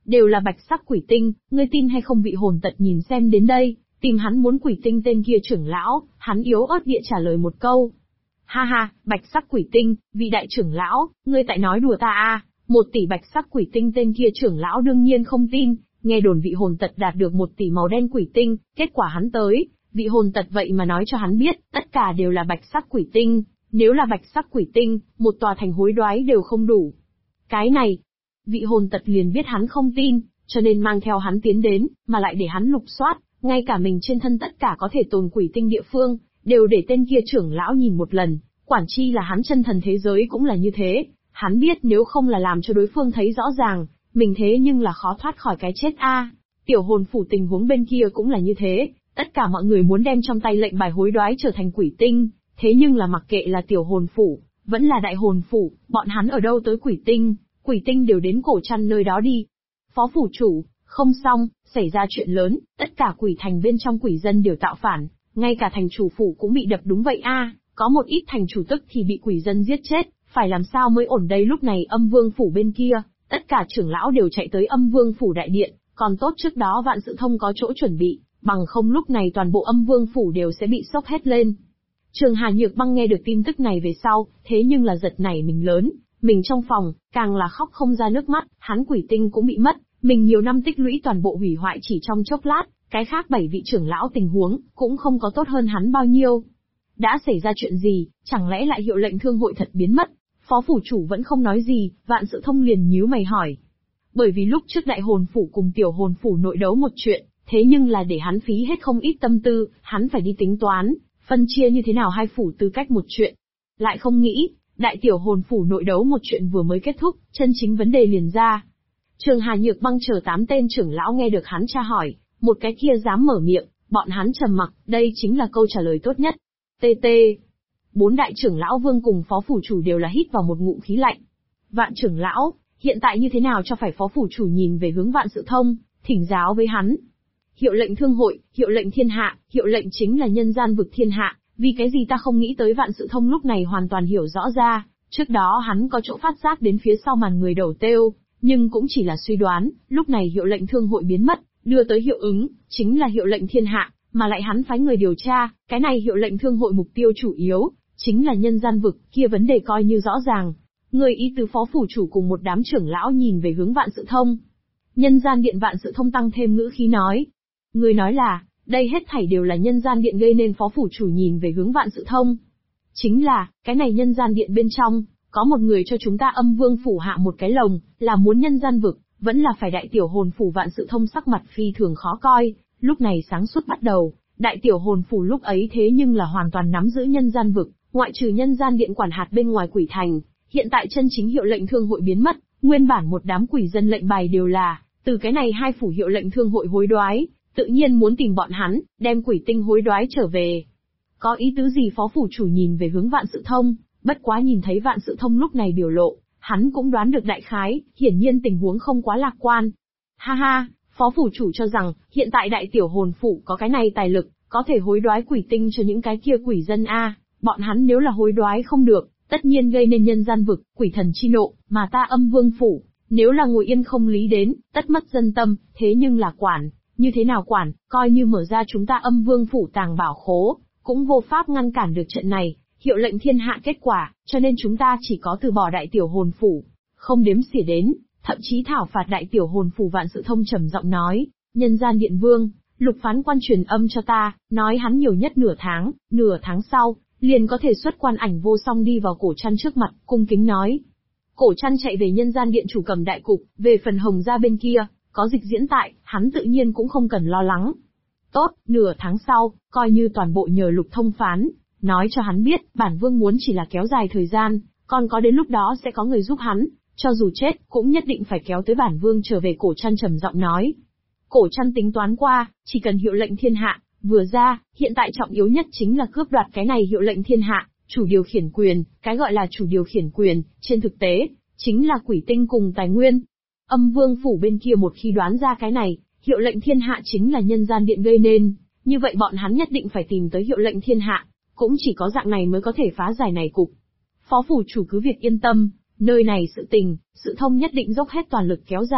đều là bạch sắc quỷ tinh, ngươi tin hay không? Vị hồn tật nhìn xem đến đây, tìm hắn muốn quỷ tinh tên kia trưởng lão, hắn yếu ớt địa trả lời một câu. Ha ha, bạch sắc quỷ tinh, vị đại trưởng lão, ngươi tại nói đùa ta à? 1 tỷ bạch sắc quỷ tinh tên kia trưởng lão đương nhiên không tin, nghe đồn vị hồn tật đạt được 1 tỷ màu đen quỷ tinh, kết quả hắn tới, vị hồn tật vậy mà nói cho hắn biết, tất cả đều là bạch sắc quỷ tinh, nếu là bạch sắc quỷ tinh, một tòa thành hối đoái đều không đủ. Cái này, vị hồn tật liền biết hắn không tin, cho nên mang theo hắn tiến đến, mà lại để hắn lục soát, ngay cả mình trên thân tất cả có thể tồn quỷ tinh địa phương, đều để tên kia trưởng lão nhìn một lần, quản chi là hắn chân thần thế giới cũng là như thế, hắn biết nếu không là làm cho đối phương thấy rõ ràng, mình thế nhưng là khó thoát khỏi cái chết a. Tiểu hồn phủ tình huống bên kia cũng là như thế, tất cả mọi người muốn đem trong tay lệnh bài hối đoái trở thành quỷ tinh, thế nhưng là mặc kệ là tiểu hồn phủ, vẫn là đại hồn phủ, bọn hắn ở đâu tới quỷ tinh đều đến Cổ Trăn nơi đó đi. Phó phủ chủ, không xong, xảy ra chuyện lớn, tất cả quỷ thành bên trong quỷ dân đều tạo phản, ngay cả thành chủ phủ cũng bị đập. Đúng vậy a, có một ít thành chủ tức thì bị quỷ dân giết chết, phải làm sao mới ổn đây? Lúc này Âm Vương phủ bên kia, tất cả trưởng lão đều chạy tới Âm Vương phủ đại điện, còn tốt trước đó Vạn Sự Thông có chỗ chuẩn bị, bằng không lúc này toàn bộ Âm Vương phủ đều sẽ bị sốc hết lên. Trường Hà Nhược Băng nghe được tin tức này về sau, thế nhưng là giật nảy mình lớn, mình trong phòng, càng là khóc không ra nước mắt, hắn quỷ tinh cũng bị mất, mình nhiều năm tích lũy toàn bộ hủy hoại chỉ trong chốc lát, cái khác 7 vị trưởng lão tình huống, cũng không có tốt hơn hắn bao nhiêu. Đã xảy ra chuyện gì, chẳng lẽ lại hiệu lệnh thương hội thật biến mất? Phó phủ chủ vẫn không nói gì, Vạn Sự Thông liền nhíu mày hỏi. Bởi vì lúc trước đại hồn phủ cùng tiểu hồn phủ nội đấu một chuyện, thế nhưng là để hắn phí hết không ít tâm tư, hắn phải đi tính toán, phân chia như thế nào hai phủ tư cách một chuyện. Lại không nghĩ, đại tiểu hồn phủ nội đấu một chuyện vừa mới kết thúc, chân chính vấn đề liền ra. Trường Hà Nhược Băng chờ 8 tên trưởng lão nghe được hắn tra hỏi, một cái kia dám mở miệng, bọn hắn trầm mặc, đây chính là câu trả lời tốt nhất. TT. 4 đại trưởng lão Vương cùng phó phủ chủ đều là hít vào một ngụm khí lạnh. Vạn trưởng lão, hiện tại như thế nào cho phải? Phó phủ chủ nhìn về hướng Vạn Sự Thông, thỉnh giáo với hắn. Hiệu lệnh thương hội, hiệu lệnh thiên hạ, hiệu lệnh chính là nhân gian vực thiên hạ, vì cái gì ta không nghĩ tới? Vạn Sự Thông lúc này hoàn toàn hiểu rõ ra, trước đó hắn có chỗ phát giác đến phía sau màn người đầu têu, nhưng cũng chỉ là suy đoán, lúc này hiệu lệnh thương hội biến mất, đưa tới hiệu ứng, chính là hiệu lệnh thiên hạ, mà lại hắn phái người điều tra, cái này hiệu lệnh thương hội mục tiêu chủ yếu, chính là nhân gian vực, kia vấn đề coi như rõ ràng. Người ý tứ phó phủ chủ cùng một đám trưởng lão nhìn về hướng Vạn Sự Thông. Nhân gian điện Vạn Sự Thông tăng thêm ngữ khí nói. Người nói là, đây hết thảy đều là nhân gian điện gây nên. Phó phủ chủ nhìn về hướng Vạn Sự Thông. Chính là, cái này nhân gian điện bên trong, có một người cho chúng ta Âm Vương phủ hạ một cái lồng, là muốn nhân gian vực, vẫn là phải đại tiểu hồn phủ? Vạn Sự Thông sắc mặt phi thường khó coi, lúc này sáng suốt bắt đầu, đại tiểu hồn phủ lúc ấy thế nhưng là hoàn toàn nắm giữ nhân gian vực, ngoại trừ nhân gian điện quản hạt bên ngoài quỷ thành, hiện tại chân chính hiệu lệnh thương hội biến mất, nguyên bản một đám quỷ dân lệnh bài đều là, từ cái này hai phủ hiệu lệnh thương hội hối đoái, tự nhiên muốn tìm bọn hắn, đem quỷ tinh hối đoái trở về. Có ý tứ gì? Phó phủ chủ nhìn về hướng Vạn Sự Thông, bất quá nhìn thấy Vạn Sự Thông lúc này biểu lộ, hắn cũng đoán được đại khái, hiển nhiên tình huống không quá lạc quan. Ha ha, phó phủ chủ cho rằng, hiện tại đại tiểu hồn phủ có cái này tài lực, có thể hối đoái quỷ tinh cho những cái kia quỷ dân a, bọn hắn nếu là hối đoái không được, tất nhiên gây nên nhân gian vực, quỷ thần chi nộ, mà ta Âm Vương phủ, nếu là ngồi yên không lý đến, tất mất dân tâm, thế nhưng là quản, như thế nào quản, coi như mở ra chúng ta Âm Vương phủ tàng bảo khố, cũng vô pháp ngăn cản được trận này, hiệu lệnh thiên hạ kết quả, cho nên chúng ta chỉ có từ bỏ đại tiểu hồn phủ, không đếm xỉa đến, thậm chí thảo phạt đại tiểu hồn phủ. Vạn Sự Thông trầm giọng nói, nhân gian điện vương, Lục phán quan truyền âm cho ta, nói hắn nhiều nhất nửa tháng sau, liền có thể xuất quan ảnh vô song đi vào Cổ Trăn trước mặt, cung kính nói. Cổ Trăn chạy về nhân gian điện chủ cầm đại cục, về phần Hồng gia bên kia, có dịch diễn tại, hắn tự nhiên cũng không cần lo lắng. Tốt, nửa tháng sau, coi như toàn bộ nhờ Lục thông phán, nói cho hắn biết, bản vương muốn chỉ là kéo dài thời gian, còn có đến lúc đó sẽ có người giúp hắn, cho dù chết, cũng nhất định phải kéo tới bản vương trở về. Cổ Trăn trầm giọng nói. Cổ Trăn tính toán qua, chỉ cần hiệu lệnh thiên hạ, vừa ra, hiện tại trọng yếu nhất chính là cướp đoạt cái này hiệu lệnh thiên hạ, chủ điều khiển quyền, cái gọi là chủ điều khiển quyền, trên thực tế, chính là quỷ tinh cùng tài nguyên. Âm Vương phủ bên kia một khi đoán ra cái này, hiệu lệnh thiên hạ chính là nhân gian điện gây nên, như vậy bọn hắn nhất định phải tìm tới hiệu lệnh thiên hạ, cũng chỉ có dạng này mới có thể phá giải này cục. Phó phủ chủ cứ việc yên tâm, nơi này sự tình, Sự Thông nhất định dốc hết toàn lực kéo dài,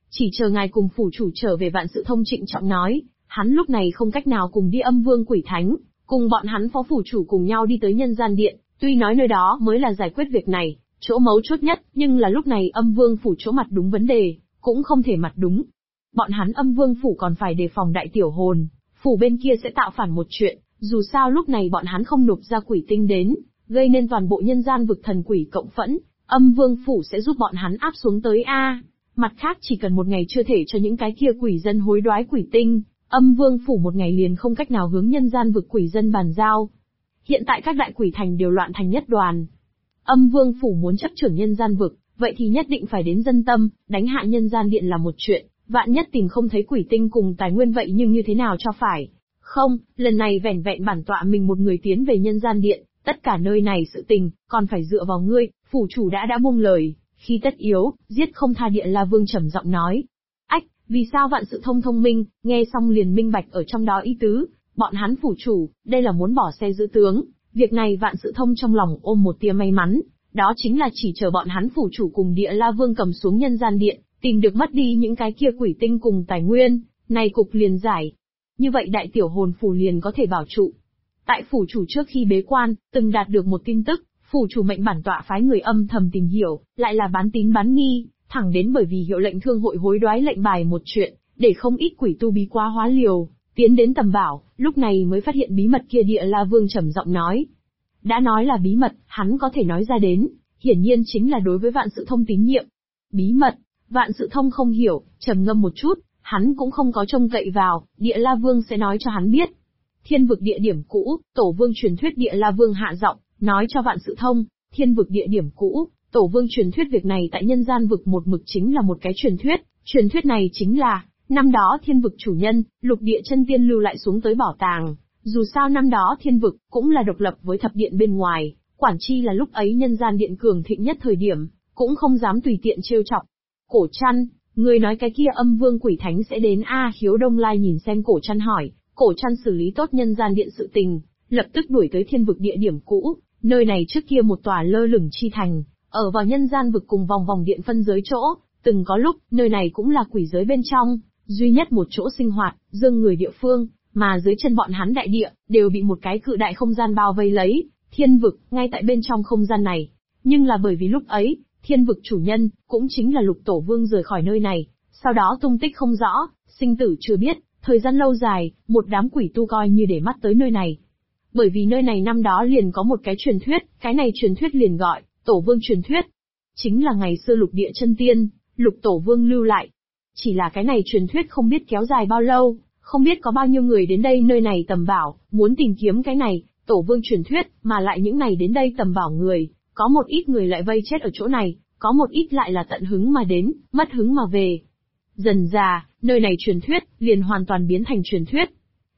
Chỉ chờ ngài cùng phủ chủ trở về. Vạn Sự Thông trịnh trọng nói, hắn lúc này không cách nào cùng đi Âm Vương Quỷ Thánh, cùng bọn hắn phó phủ chủ cùng nhau đi tới Nhân Gian Điện, tuy nói nơi đó mới là giải quyết việc này, chỗ mấu chốt nhất, nhưng là lúc này Âm Vương phủ chỗ mặt đúng vấn đề, cũng không thể mặt đúng. Bọn hắn Âm Vương phủ còn phải đề phòng đại tiểu hồn, phủ bên kia sẽ tạo phản một chuyện, dù sao lúc này bọn hắn không nộp ra quỷ tinh đến, gây nên toàn bộ nhân gian vực thần quỷ cộng phẫn, Âm Vương phủ sẽ giúp bọn hắn áp xuống tới a. Mặt khác chỉ cần một ngày chưa thể cho những cái kia quỷ dân hối đoái quỷ tinh, Âm Vương phủ một ngày liền không cách nào hướng nhân gian vực quỷ dân bàn giao. Hiện tại các đại quỷ thành đều loạn thành nhất đoàn. Âm Vương phủ muốn chấp trưởng nhân gian vực, vậy thì nhất định phải đến dân tâm, đánh hạ Nhân Gian Điện là một chuyện, vạn nhất tìm không thấy quỷ tinh cùng tài nguyên vậy nhưng như thế nào cho phải. Không, lần này vẻn vẹn bản tọa mình một người tiến về Nhân Gian Điện, tất cả nơi này sự tình, còn phải dựa vào ngươi. Phủ chủ đã buông lời, khi tất yếu, giết không tha. Địa La Vương trầm giọng nói. Ách, vì sao Vạn Sự Thông thông minh, nghe xong liền minh bạch ở trong đó ý tứ, bọn hắn phủ chủ, đây là muốn bỏ xe giữ tướng. Việc này Vạn Sự Thông trong lòng ôm một tia may mắn, đó chính là chỉ chờ bọn hắn phủ chủ cùng Địa La Vương cầm xuống Nhân Gian Điện, tìm được mất đi những cái kia quỷ tinh cùng tài nguyên, này cục liền giải. Như vậy đại tiểu hồn phủ liền có thể bảo trụ. Tại phủ chủ trước khi bế quan, từng đạt được một tin tức, phủ chủ mệnh bản tọa phái người âm thầm tìm hiểu, lại là bán tín bán nghi, thẳng đến bởi vì hiệu lệnh thương hội hối đoái lệnh bài một chuyện, để không ít quỷ tu bí quá hóa liều, tiến đến tầm bảo, lúc này mới phát hiện bí mật kia. Địa La Vương trầm giọng nói. Đã nói là bí mật, hắn có thể nói ra đến, hiển nhiên chính là đối với Vạn Sự Thông tín nhiệm. Bí mật, Vạn Sự Thông không hiểu, trầm ngâm một chút, hắn cũng không có trông cậy vào, Địa La Vương sẽ nói cho hắn biết. Thiên vực địa điểm cũ, Tổ Vương truyền thuyết. Địa La Vương hạ giọng, nói cho Vạn Sự Thông, thiên vực địa điểm cũ, Tổ Vương truyền thuyết. Việc này tại nhân gian vực một mực chính là một cái truyền thuyết này chính là, năm đó thiên vực chủ nhân, lục địa chân tiên lưu lại xuống tới bảo tàng. Dù sao năm đó thiên vực, cũng là độc lập với thập điện bên ngoài, quản chi là lúc ấy nhân gian điện cường thịnh nhất thời điểm, cũng không dám tùy tiện trêu chọc. Cổ Trăn, người nói cái kia Âm Vương Quỷ Thánh sẽ đến a? Khiếu Đông Lai nhìn xem Cổ Trăn hỏi. Cổ Trăn xử lý tốt nhân gian điện sự tình, lập tức đuổi tới thiên vực địa điểm cũ, nơi này trước kia một tòa lơ lửng chi thành, ở vào nhân gian vực cùng vòng vòng điện phân giới chỗ, từng có lúc, nơi này cũng là quỷ giới bên trong, duy nhất một chỗ sinh hoạt, dương người địa phương, mà dưới chân bọn hắn đại địa, đều bị một cái cự đại không gian bao vây lấy, thiên vực, ngay tại bên trong không gian này. Nhưng là bởi vì lúc ấy, thiên vực chủ nhân, cũng chính là Lục Tổ Vương rời khỏi nơi này, sau đó tung tích không rõ, sinh tử chưa biết, thời gian lâu dài, một đám quỷ tu coi như để mắt tới nơi này. Bởi vì nơi này năm đó liền có một cái truyền thuyết, cái này truyền thuyết liền gọi, Tổ Vương truyền thuyết. Chính là ngày xưa lục địa chân tiên, Lục Tổ Vương lưu lại. Chỉ là cái này truyền thuyết không biết kéo dài bao lâu, không biết có bao nhiêu người đến đây nơi này tầm bảo, muốn tìm kiếm cái này, Tổ Vương truyền thuyết, mà lại những này đến đây tầm bảo người, có một ít người lại vây chết ở chỗ này, có một ít lại là tận hứng mà đến, mất hứng mà về. Dần dà, nơi này truyền thuyết, liền hoàn toàn biến thành truyền thuyết.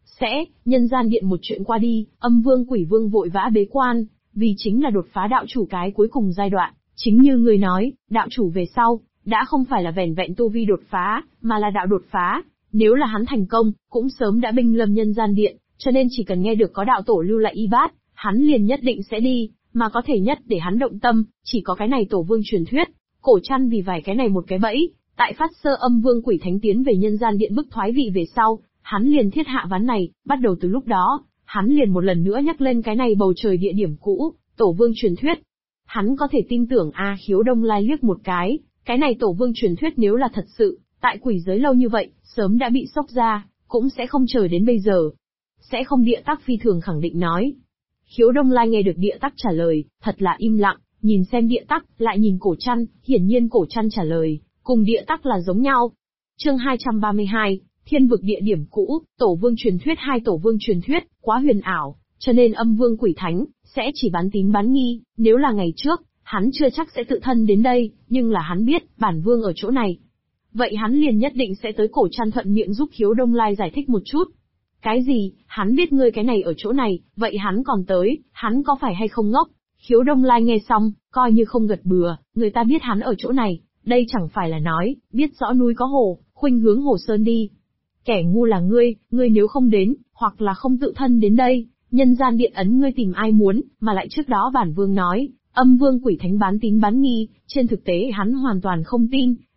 Nhân gian điện một chuyện qua đi, Âm Vương Quỷ Vương vội vã bế quan, vì chính là đột phá đạo chủ cái cuối cùng giai đoạn, chính như người nói, đạo chủ về sau, đã không phải là vẻn vẹn tu vi đột phá, mà là đạo đột phá. Nếu là hắn thành công, cũng sớm đã binh lâm nhân gian điện, cho nên chỉ cần nghe được có đạo tổ lưu lại y bát, hắn liền nhất định sẽ đi, mà có thể nhất để hắn động tâm, chỉ có cái này Tổ Vương truyền thuyết. Cổ Trăn vì vài cái này một cái bẫy, tại phát sơ Âm Vương Quỷ Thánh tiến về nhân gian điện bức thoái vị về sau, hắn liền thiết hạ ván này, bắt đầu từ lúc đó, hắn liền một lần nữa nhắc lên cái này bầu trời địa điểm cũ, Tổ Vương truyền thuyết. Hắn có thể tin tưởng a? Khiếu Đông Lai liếc một cái này Tổ Vương truyền thuyết nếu là thật sự, tại quỷ giới lâu như vậy, sớm đã bị sốc ra, cũng sẽ không chờ đến bây giờ. Sẽ không. Địa Tắc phi thường khẳng định nói. Khiếu Đông Lai nghe được Địa Tắc trả lời, thật là im lặng, nhìn xem Địa Tắc, lại nhìn Cổ Trăn, hiển nhiên Cổ Trăn trả lời, cùng Địa Tắc là giống nhau. Chương 232, Thiên vực địa điểm cũ, Tổ Vương truyền thuyết. Hai Tổ Vương truyền thuyết, quá huyền ảo, cho nên Âm Vương Quỷ Thánh, sẽ chỉ bán tín bán nghi, nếu là ngày trước, hắn chưa chắc sẽ tự thân đến đây, nhưng là hắn biết, bản vương ở chỗ này. Vậy hắn liền nhất định sẽ tới. Cổ Trăn thuận miệng giúp Khiếu Đông Lai giải thích một chút. Cái gì, hắn biết ngươi cái này ở chỗ này, vậy hắn còn tới, hắn có phải hay không ngốc? Khiếu Đông Lai nghe xong, coi như không gật bừa, người ta biết hắn ở chỗ này, đây chẳng phải là nói, biết rõ núi có hồ, khuynh hướng Hồ Sơn đi. Kẻ ngu là ngươi nếu không đến, hoặc là không tự thân đến đây, nhân gian điện ấn ngươi tìm ai muốn, mà lại trước đó bản vương nói, Âm Vương Quỷ Thánh bán tín bán nghi, trên thực tế hắn hoàn toàn không tin,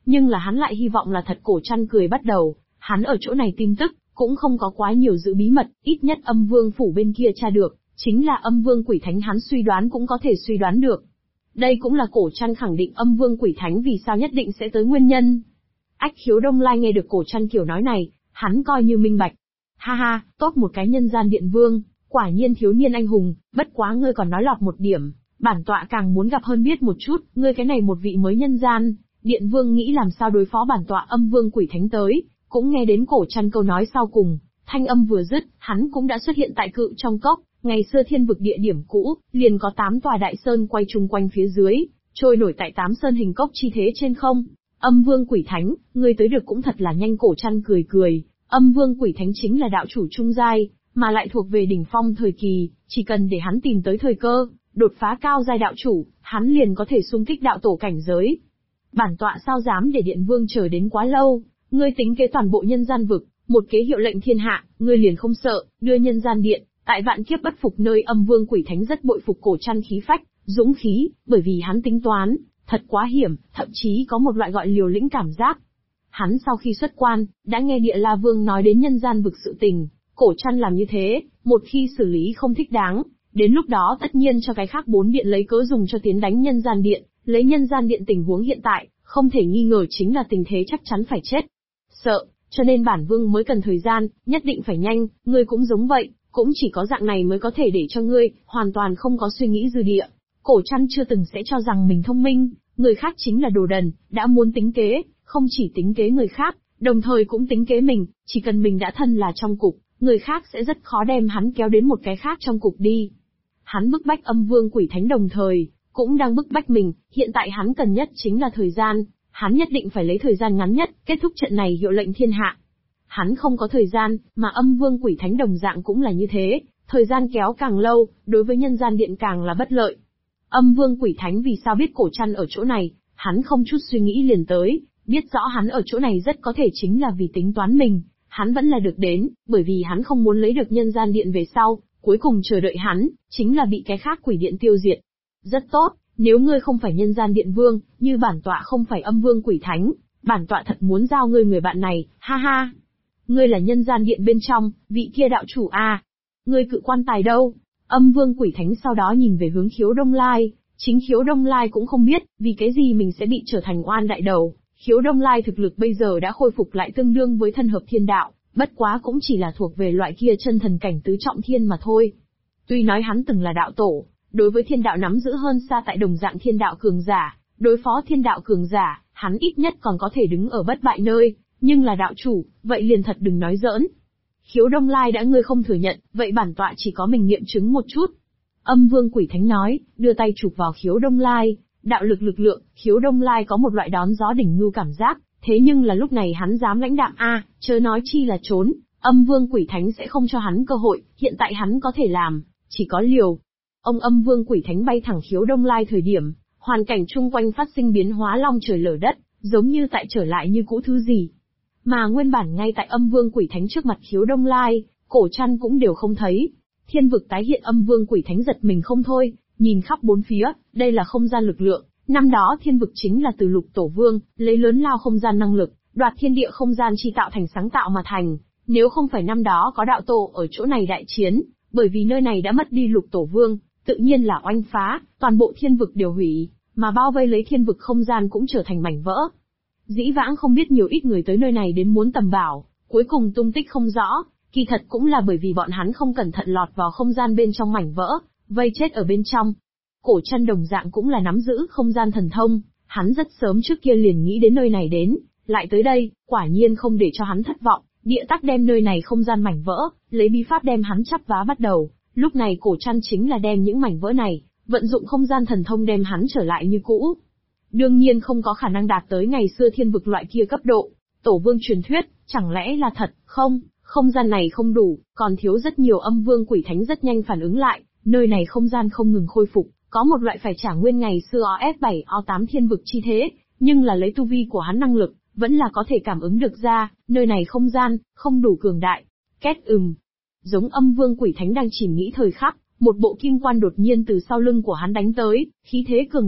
Nhưng là hắn lại hy vọng là thật. Cổ Trăn cười bắt đầu, hắn ở chỗ này tin tức, cũng không có quá nhiều giữ bí mật, ít nhất Âm Vương phủ bên kia tra được, chính là Âm Vương Quỷ Thánh hắn suy đoán cũng có thể suy đoán được. Đây cũng là Cổ Trăn khẳng định Âm Vương Quỷ Thánh vì sao nhất định sẽ tới nguyên nhân. Ách Khiếu Đông Lai nghe được Cổ Trăn kiểu nói này, hắn coi như minh bạch. Ha ha, tốt một cái nhân gian điện vương, quả nhiên thiếu niên anh hùng, bất quá ngươi còn nói lọt một điểm, bản tọa càng muốn gặp hơn biết một chút, ngươi cái này một vị mới nhân gian, điện vương nghĩ làm sao đối phó bản tọa Âm Vương Quỷ Thánh tới, cũng nghe đến Cổ Trăn câu nói sau cùng, thanh âm vừa dứt, hắn cũng đã xuất hiện tại Cự trong cốc, ngày xưa thiên vực địa điểm cũ, liền có 8 tòa đại sơn quay chung quanh phía dưới, trôi nổi tại 8 sơn hình cốc chi thế trên không. Âm Vương Quỷ Thánh, ngươi tới được cũng thật là nhanh. Cổ Trăn cười cười, Âm Vương Quỷ Thánh chính là đạo chủ trung giai, mà lại thuộc về đỉnh phong thời kỳ, chỉ cần để hắn tìm tới thời cơ, đột phá cao giai đạo chủ, hắn liền có thể xung kích đạo tổ cảnh giới. Bản tọa sao dám để điện vương chờ đến quá lâu, ngươi tính kế toàn bộ nhân gian vực, một kế hiệu lệnh thiên hạ, ngươi liền không sợ, đưa nhân gian điện, tại vạn kiếp bất phục nơi. Âm Vương Quỷ Thánh rất bội phục Cổ Trăn khí phách, dũng khí, bởi vì hắn tính toán, thật quá hiểm, thậm chí có một loại gọi liều lĩnh cảm giác. Hắn sau khi xuất quan, đã nghe Địa La Vương nói đến nhân gian vực sự tình, Cổ Trăn làm như thế, một khi xử lý không thích đáng, đến lúc đó tất nhiên cho cái khác 4 điện lấy cớ dùng cho tiến đánh nhân gian điện, lấy nhân gian điện tình huống hiện tại, không thể nghi ngờ chính là tình thế chắc chắn phải chết. Sợ, cho nên bản vương mới cần thời gian, nhất định phải nhanh, ngươi cũng giống vậy, cũng chỉ có dạng này mới có thể để cho ngươi, hoàn toàn không có suy nghĩ dư địa. Cổ Trăn chưa từng sẽ cho rằng mình thông minh, người khác chính là đồ đần, đã muốn tính kế, không chỉ tính kế người khác, đồng thời cũng tính kế mình, chỉ cần mình đã thân là trong cục, người khác sẽ rất khó đem hắn kéo đến một cái khác trong cục đi. Hắn bức bách Âm Vương Quỷ Thánh đồng thời, cũng đang bức bách mình, hiện tại hắn cần nhất chính là thời gian, hắn nhất định phải lấy thời gian ngắn nhất, kết thúc trận này hiệu lệnh thiên hạ. Hắn không có thời gian, mà Âm Vương Quỷ Thánh đồng dạng cũng là như thế, thời gian kéo càng lâu, đối với nhân gian điện càng là bất lợi. Âm Vương Quỷ Thánh vì sao biết Cổ Trăn ở chỗ này, hắn không chút suy nghĩ liền tới, biết rõ hắn ở chỗ này rất có thể chính là vì tính toán mình, hắn vẫn là được đến, bởi vì hắn không muốn lấy được nhân gian điện về sau, cuối cùng chờ đợi hắn, chính là bị cái khác quỷ điện tiêu diệt. Rất tốt, nếu ngươi không phải nhân gian điện vương, như bản tọa không phải Âm Vương Quỷ Thánh, bản tọa thật muốn giao ngươi người bạn này, ha ha. Ngươi là nhân gian điện bên trong, vị kia đạo chủ à? Ngươi Cự quan tài đâu? Âm Vương Quỷ Thánh sau đó nhìn về hướng Khiếu Đông Lai, chính Khiếu Đông Lai cũng không biết, vì cái gì mình sẽ bị trở thành oan đại đầu. Khiếu Đông Lai thực lực bây giờ đã khôi phục lại tương đương với thân hợp thiên đạo, bất quá cũng chỉ là thuộc về loại kia chân thần cảnh tứ trọng thiên mà thôi. Tuy nói hắn từng là đạo tổ, đối với thiên đạo nắm giữ hơn xa tại đồng dạng thiên đạo cường giả, đối phó thiên đạo cường giả, hắn ít nhất còn có thể đứng ở bất bại nơi, nhưng là đạo chủ, vậy liền thật đừng nói giỡn. Khiếu Đông Lai đã ngươi không thừa nhận, vậy bản tọa chỉ có mình nghiệm chứng một chút. Âm Vương Quỷ Thánh nói, đưa tay chụp vào Khiếu Đông Lai, đạo lực lực lượng, Khiếu Đông Lai có một loại đón gió đỉnh ngưu cảm giác, thế nhưng là lúc này hắn dám lãnh đạm chớ nói chi là trốn, Âm Vương Quỷ Thánh sẽ không cho hắn cơ hội, hiện tại hắn có thể làm, chỉ có liều. Ông Âm Vương Quỷ Thánh bay thẳng Khiếu Đông Lai thời điểm, hoàn cảnh chung quanh phát sinh biến hóa long trời lở đất, giống như tại trở lại như cũ thứ gì. Mà nguyên bản ngay tại Âm Vương Quỷ Thánh trước mặt Khiếu Đông Lai, Cổ Trăn cũng đều không thấy. Thiên vực tái hiện. Âm Vương Quỷ Thánh giật mình không thôi, nhìn khắp bốn phía, đây là không gian lực lượng, năm đó thiên vực chính là từ Lục Tổ Vương, lấy lớn lao không gian năng lực, đoạt thiên địa không gian chi tạo thành sáng tạo mà thành, nếu không phải năm đó có đạo tổ ở chỗ này đại chiến, bởi vì nơi này đã mất đi Lục Tổ Vương, tự nhiên là oanh phá, toàn bộ thiên vực đều hủy, mà bao vây lấy thiên vực không gian cũng trở thành mảnh vỡ. Dĩ vãng không biết nhiều ít người tới nơi này đến muốn tầm bảo, cuối cùng tung tích không rõ, kỳ thật cũng là bởi vì bọn hắn không cẩn thận lọt vào không gian bên trong mảnh vỡ, vây chết ở bên trong. Cổ Trăn đồng dạng cũng là nắm giữ không gian thần thông, hắn rất sớm trước kia liền nghĩ đến nơi này đến, lại tới đây, quả nhiên không để cho hắn thất vọng, địa tắc đem nơi này không gian mảnh vỡ, lấy bí pháp đem hắn chắp vá bắt đầu, lúc này Cổ Trăn chính là đem những mảnh vỡ này, vận dụng không gian thần thông đem hắn trở lại như cũ. Đương nhiên không có khả năng đạt tới ngày xưa thiên vực loại kia cấp độ, Tổ Vương truyền thuyết, chẳng lẽ là thật, không gian này không đủ, còn thiếu rất nhiều. Âm Vương Quỷ Thánh rất nhanh phản ứng lại, nơi này không gian không ngừng khôi phục, có một loại phải trả nguyên ngày xưa OF7, O8 thiên vực chi thế, nhưng là lấy tu vi của hắn năng lực, vẫn là có thể cảm ứng được ra, nơi này không gian, không đủ cường đại. Két giống Âm Vương Quỷ Thánh đang chìm nghĩ thời khắc, một bộ kim quan đột nhiên từ sau lưng của hắn đánh tới, khí thế cường đại,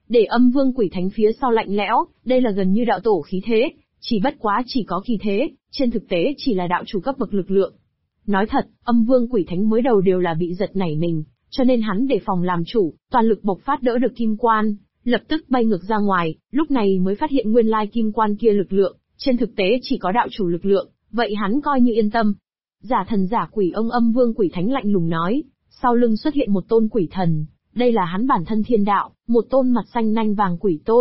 để âm vương quỷ thánh phía sau lạnh lẽo, đây là gần như đạo tổ khí thế, chỉ bất quá chỉ có khí thế, trên thực tế chỉ là đạo chủ cấp bậc lực lượng. Nói thật, âm vương quỷ thánh mới đầu đều là bị giật nảy mình, cho nên hắn để phòng làm chủ, toàn lực bộc phát đỡ được kim quan, lập tức bay ngược ra ngoài, lúc này mới phát hiện nguyên lai kim quan kia lực lượng, trên thực tế chỉ có đạo chủ lực lượng, vậy hắn coi như yên tâm. Giả thần giả quỷ ông âm vương quỷ thánh lạnh lùng nói, sau lưng xuất hiện một tôn quỷ thần, đây là hắn bản thân thiên đạo, một tôn mặt xanh nanh vàng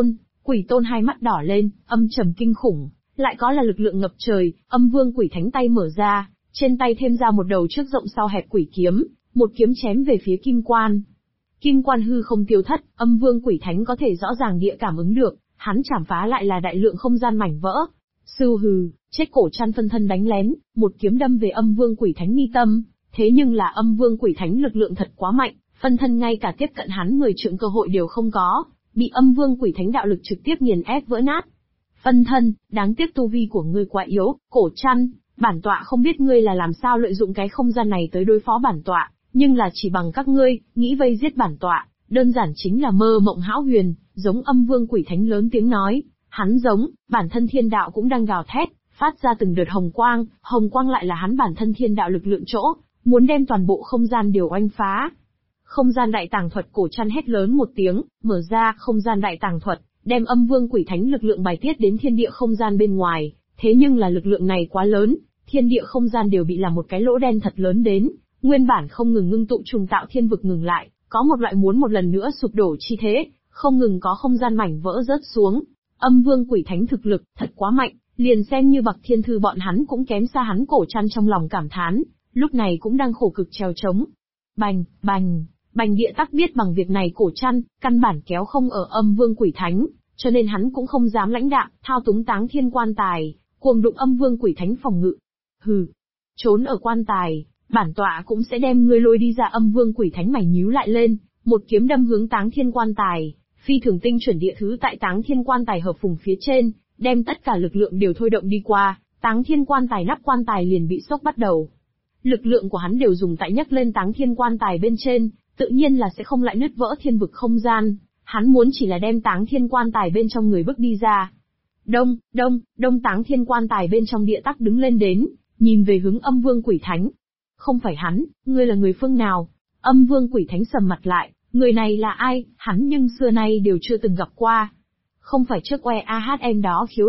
quỷ tôn hai mắt đỏ lên, âm trầm kinh khủng, lại có là lực lượng ngập trời, âm vương quỷ thánh tay mở ra, trên tay thêm ra một đầu trước rộng sau hẹp quỷ kiếm, một kiếm chém về phía kim quan. Kim quan hư không tiêu thất, âm vương quỷ thánh có thể rõ ràng địa cảm ứng được, hắn chảm phá lại là đại lượng không gian mảnh vỡ. Sưu hừ, chết cổ chăn phân thân đánh lén, một kiếm đâm về âm vương quỷ thánh mi tâm, thế nhưng là âm vương quỷ thánh lực lượng thật quá mạnh, phân thân ngay cả tiếp cận hắn 10 trượng cơ hội đều không có, bị âm vương quỷ thánh đạo lực trực tiếp nghiền ép vỡ nát. Phân thân, đáng tiếc tu vi của ngươi quá yếu, cổ chăn, bản tọa không biết ngươi là làm sao lợi dụng cái không gian này tới đối phó bản tọa, nhưng là chỉ bằng các ngươi, nghĩ vây giết bản tọa, đơn giản chính là mơ mộng hão huyền, giống âm vương quỷ thánh lớn tiếng nói, hắn giống, bản thân thiên đạo cũng đang gào thét, phát ra từng đợt hồng quang lại là hắn bản thân thiên đạo lực lượng chỗ, muốn đem toàn bộ không gian đều oanh phá. Không gian đại tàng thuật cổ chăn hét lớn một tiếng, mở ra không gian đại tàng thuật, đem âm vương quỷ thánh lực lượng bài tiết đến thiên địa không gian bên ngoài, thế nhưng là lực lượng này quá lớn, thiên địa không gian đều bị làm một cái lỗ đen thật lớn đến, nguyên bản không ngừng ngưng tụ trùng tạo thiên vực ngừng lại, có một loại muốn một lần nữa sụp đổ chi thế, không ngừng có không gian mảnh vỡ rớt xuống. Âm vương quỷ thánh thực lực thật quá mạnh, liền xem như bậc thiên thư bọn hắn cũng kém xa hắn cổ chăn trong lòng cảm thán, lúc này cũng đang khổ cực trèo trống. Bành, bành, bành địa tắc biết bằng việc này cổ chăn, căn bản kéo không ở âm vương quỷ thánh, cho nên hắn cũng không dám lãnh đạm, thao túng táng thiên quan tài, cuồng đụng âm vương quỷ thánh phòng ngự. Hừ, trốn ở quan tài, bản tọa cũng sẽ đem ngươi lôi đi ra. Âm vương quỷ thánh mày nhíu lại lên, một kiếm đâm hướng táng thiên quan tài, phi thường tinh chuẩn địa thứ tại táng thiên quan tài hợp phùng phía trên, đem tất cả lực lượng đều thôi động đi qua, táng thiên quan tài nắp quan tài liền bị sốc bắt đầu. Lực lượng của hắn đều dùng tại nhấc lên táng thiên quan tài bên trên, tự nhiên là sẽ không lại nứt vỡ thiên vực không gian, hắn muốn chỉ là đem táng thiên quan tài bên trong người bước đi ra. Đông, táng thiên quan tài bên trong địa tắc đứng lên đến, nhìn về hướng âm vương quỷ thánh. Không phải hắn, ngươi là người phương nào? Âm vương quỷ thánh sầm mặt lại, người này là ai, hắn nhưng xưa nay đều chưa từng gặp qua. Không phải trước em đó Khiếu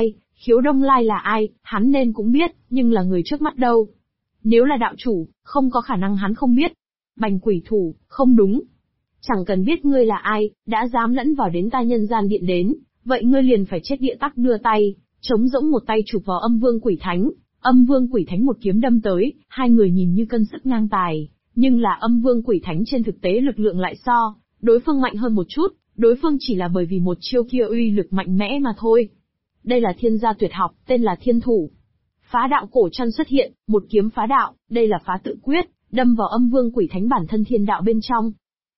Đông Lai là ai, hắn nên cũng biết, nhưng là người trước mắt đâu. Nếu là đạo chủ, không có khả năng hắn không biết. Bành quỷ thủ, không đúng. Chẳng cần biết ngươi là ai, đã dám lẫn vào đến ta nhân gian điện đến, vậy ngươi liền phải chết. Địa tắc đưa tay, trống rỗng một tay chụp vào âm vương quỷ thánh. Âm vương quỷ thánh một kiếm đâm tới, hai người nhìn như cân sức ngang tài, nhưng là âm vương quỷ thánh trên thực tế lực lượng lại so đối phương mạnh hơn một chút, đối phương chỉ là bởi vì một chiêu kia uy lực mạnh mẽ mà thôi. Đây là thiên gia tuyệt học, tên là thiên thủ. Phá đạo cổ chăn xuất hiện, một kiếm phá đạo, đây là phá tự quyết, đâm vào âm vương quỷ thánh bản thân thiên đạo bên trong.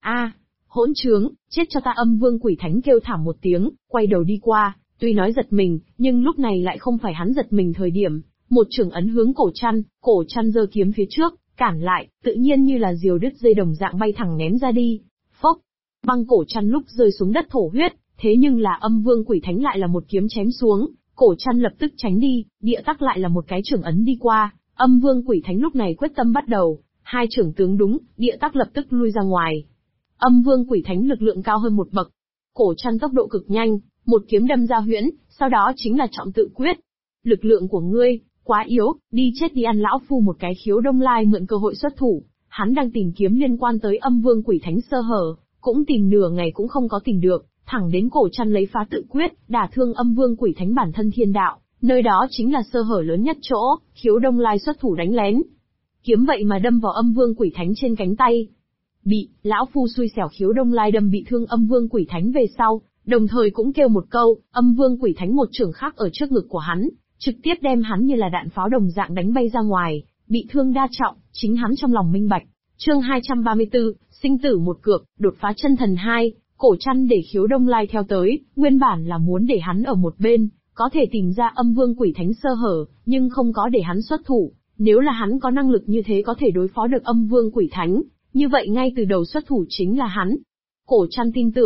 Hỗn trướng, chết cho ta! Âm vương quỷ thánh kêu thảm một tiếng, quay đầu đi qua, tuy nói giật mình, nhưng lúc này lại không phải hắn giật mình thời điểm. Một chưởng ấn hướng cổ chăn giơ kiếm phía trước, cản lại, tự nhiên như là diều đứt dây đồng dạng bay thẳng ném ra đi. Phốc, băng cổ chăn lúc rơi xuống đất thổ huyết, thế nhưng là âm vương quỷ thánh lại là một kiếm chém xuống, cổ chăn lập tức tránh đi, địa tắc lại là một cái chưởng ấn đi qua, âm vương quỷ thánh lúc này quyết tâm bắt đầu, hai chưởng tướng đúng, địa tắc lập tức lui ra ngoài. Âm vương quỷ thánh lực lượng cao hơn một bậc, cổ chăn tốc độ cực nhanh, một kiếm đâm ra huyễn, sau đó chính là trọng tự quyết. Lực lượng của ngươi quá yếu, đi chết đi! Ăn lão phu một cái! Khiếu Đông Lai mượn cơ hội xuất thủ, hắn đang tìm kiếm liên quan tới âm vương quỷ thánh sơ hở, cũng tìm nửa ngày cũng không có tìm được, thẳng đến cổ chăn lấy phá tự quyết, đả thương âm vương quỷ thánh bản thân thiên đạo, nơi đó chính là sơ hở lớn nhất chỗ, Khiếu Đông Lai xuất thủ đánh lén. Kiếm vậy mà đâm vào âm vương quỷ thánh trên cánh tay. Bị, lão phu xui xẻo! Khiếu Đông Lai đâm bị thương âm vương quỷ thánh về sau, đồng thời cũng kêu một câu, âm vương quỷ thánh một chưởng khác ở trước ngực của hắn, trực tiếp đem hắn như là đạn pháo đồng dạng đánh bay ra ngoài, bị thương đa trọng, chính hắn trong lòng minh bạch. Chương 234, sinh tử một cược, đột phá chân thần 2, cổ chăn để Khiếu Đông Lai theo tới, nguyên bản là muốn để hắn ở một bên, có thể tìm ra âm vương quỷ thánh sơ hở, nhưng không có để hắn xuất thủ, nếu là hắn có năng lực như thế có thể đối phó được âm vương quỷ thánh, như vậy ngay từ đầu xuất thủ chính là hắn. Cổ chăn tin tưởng,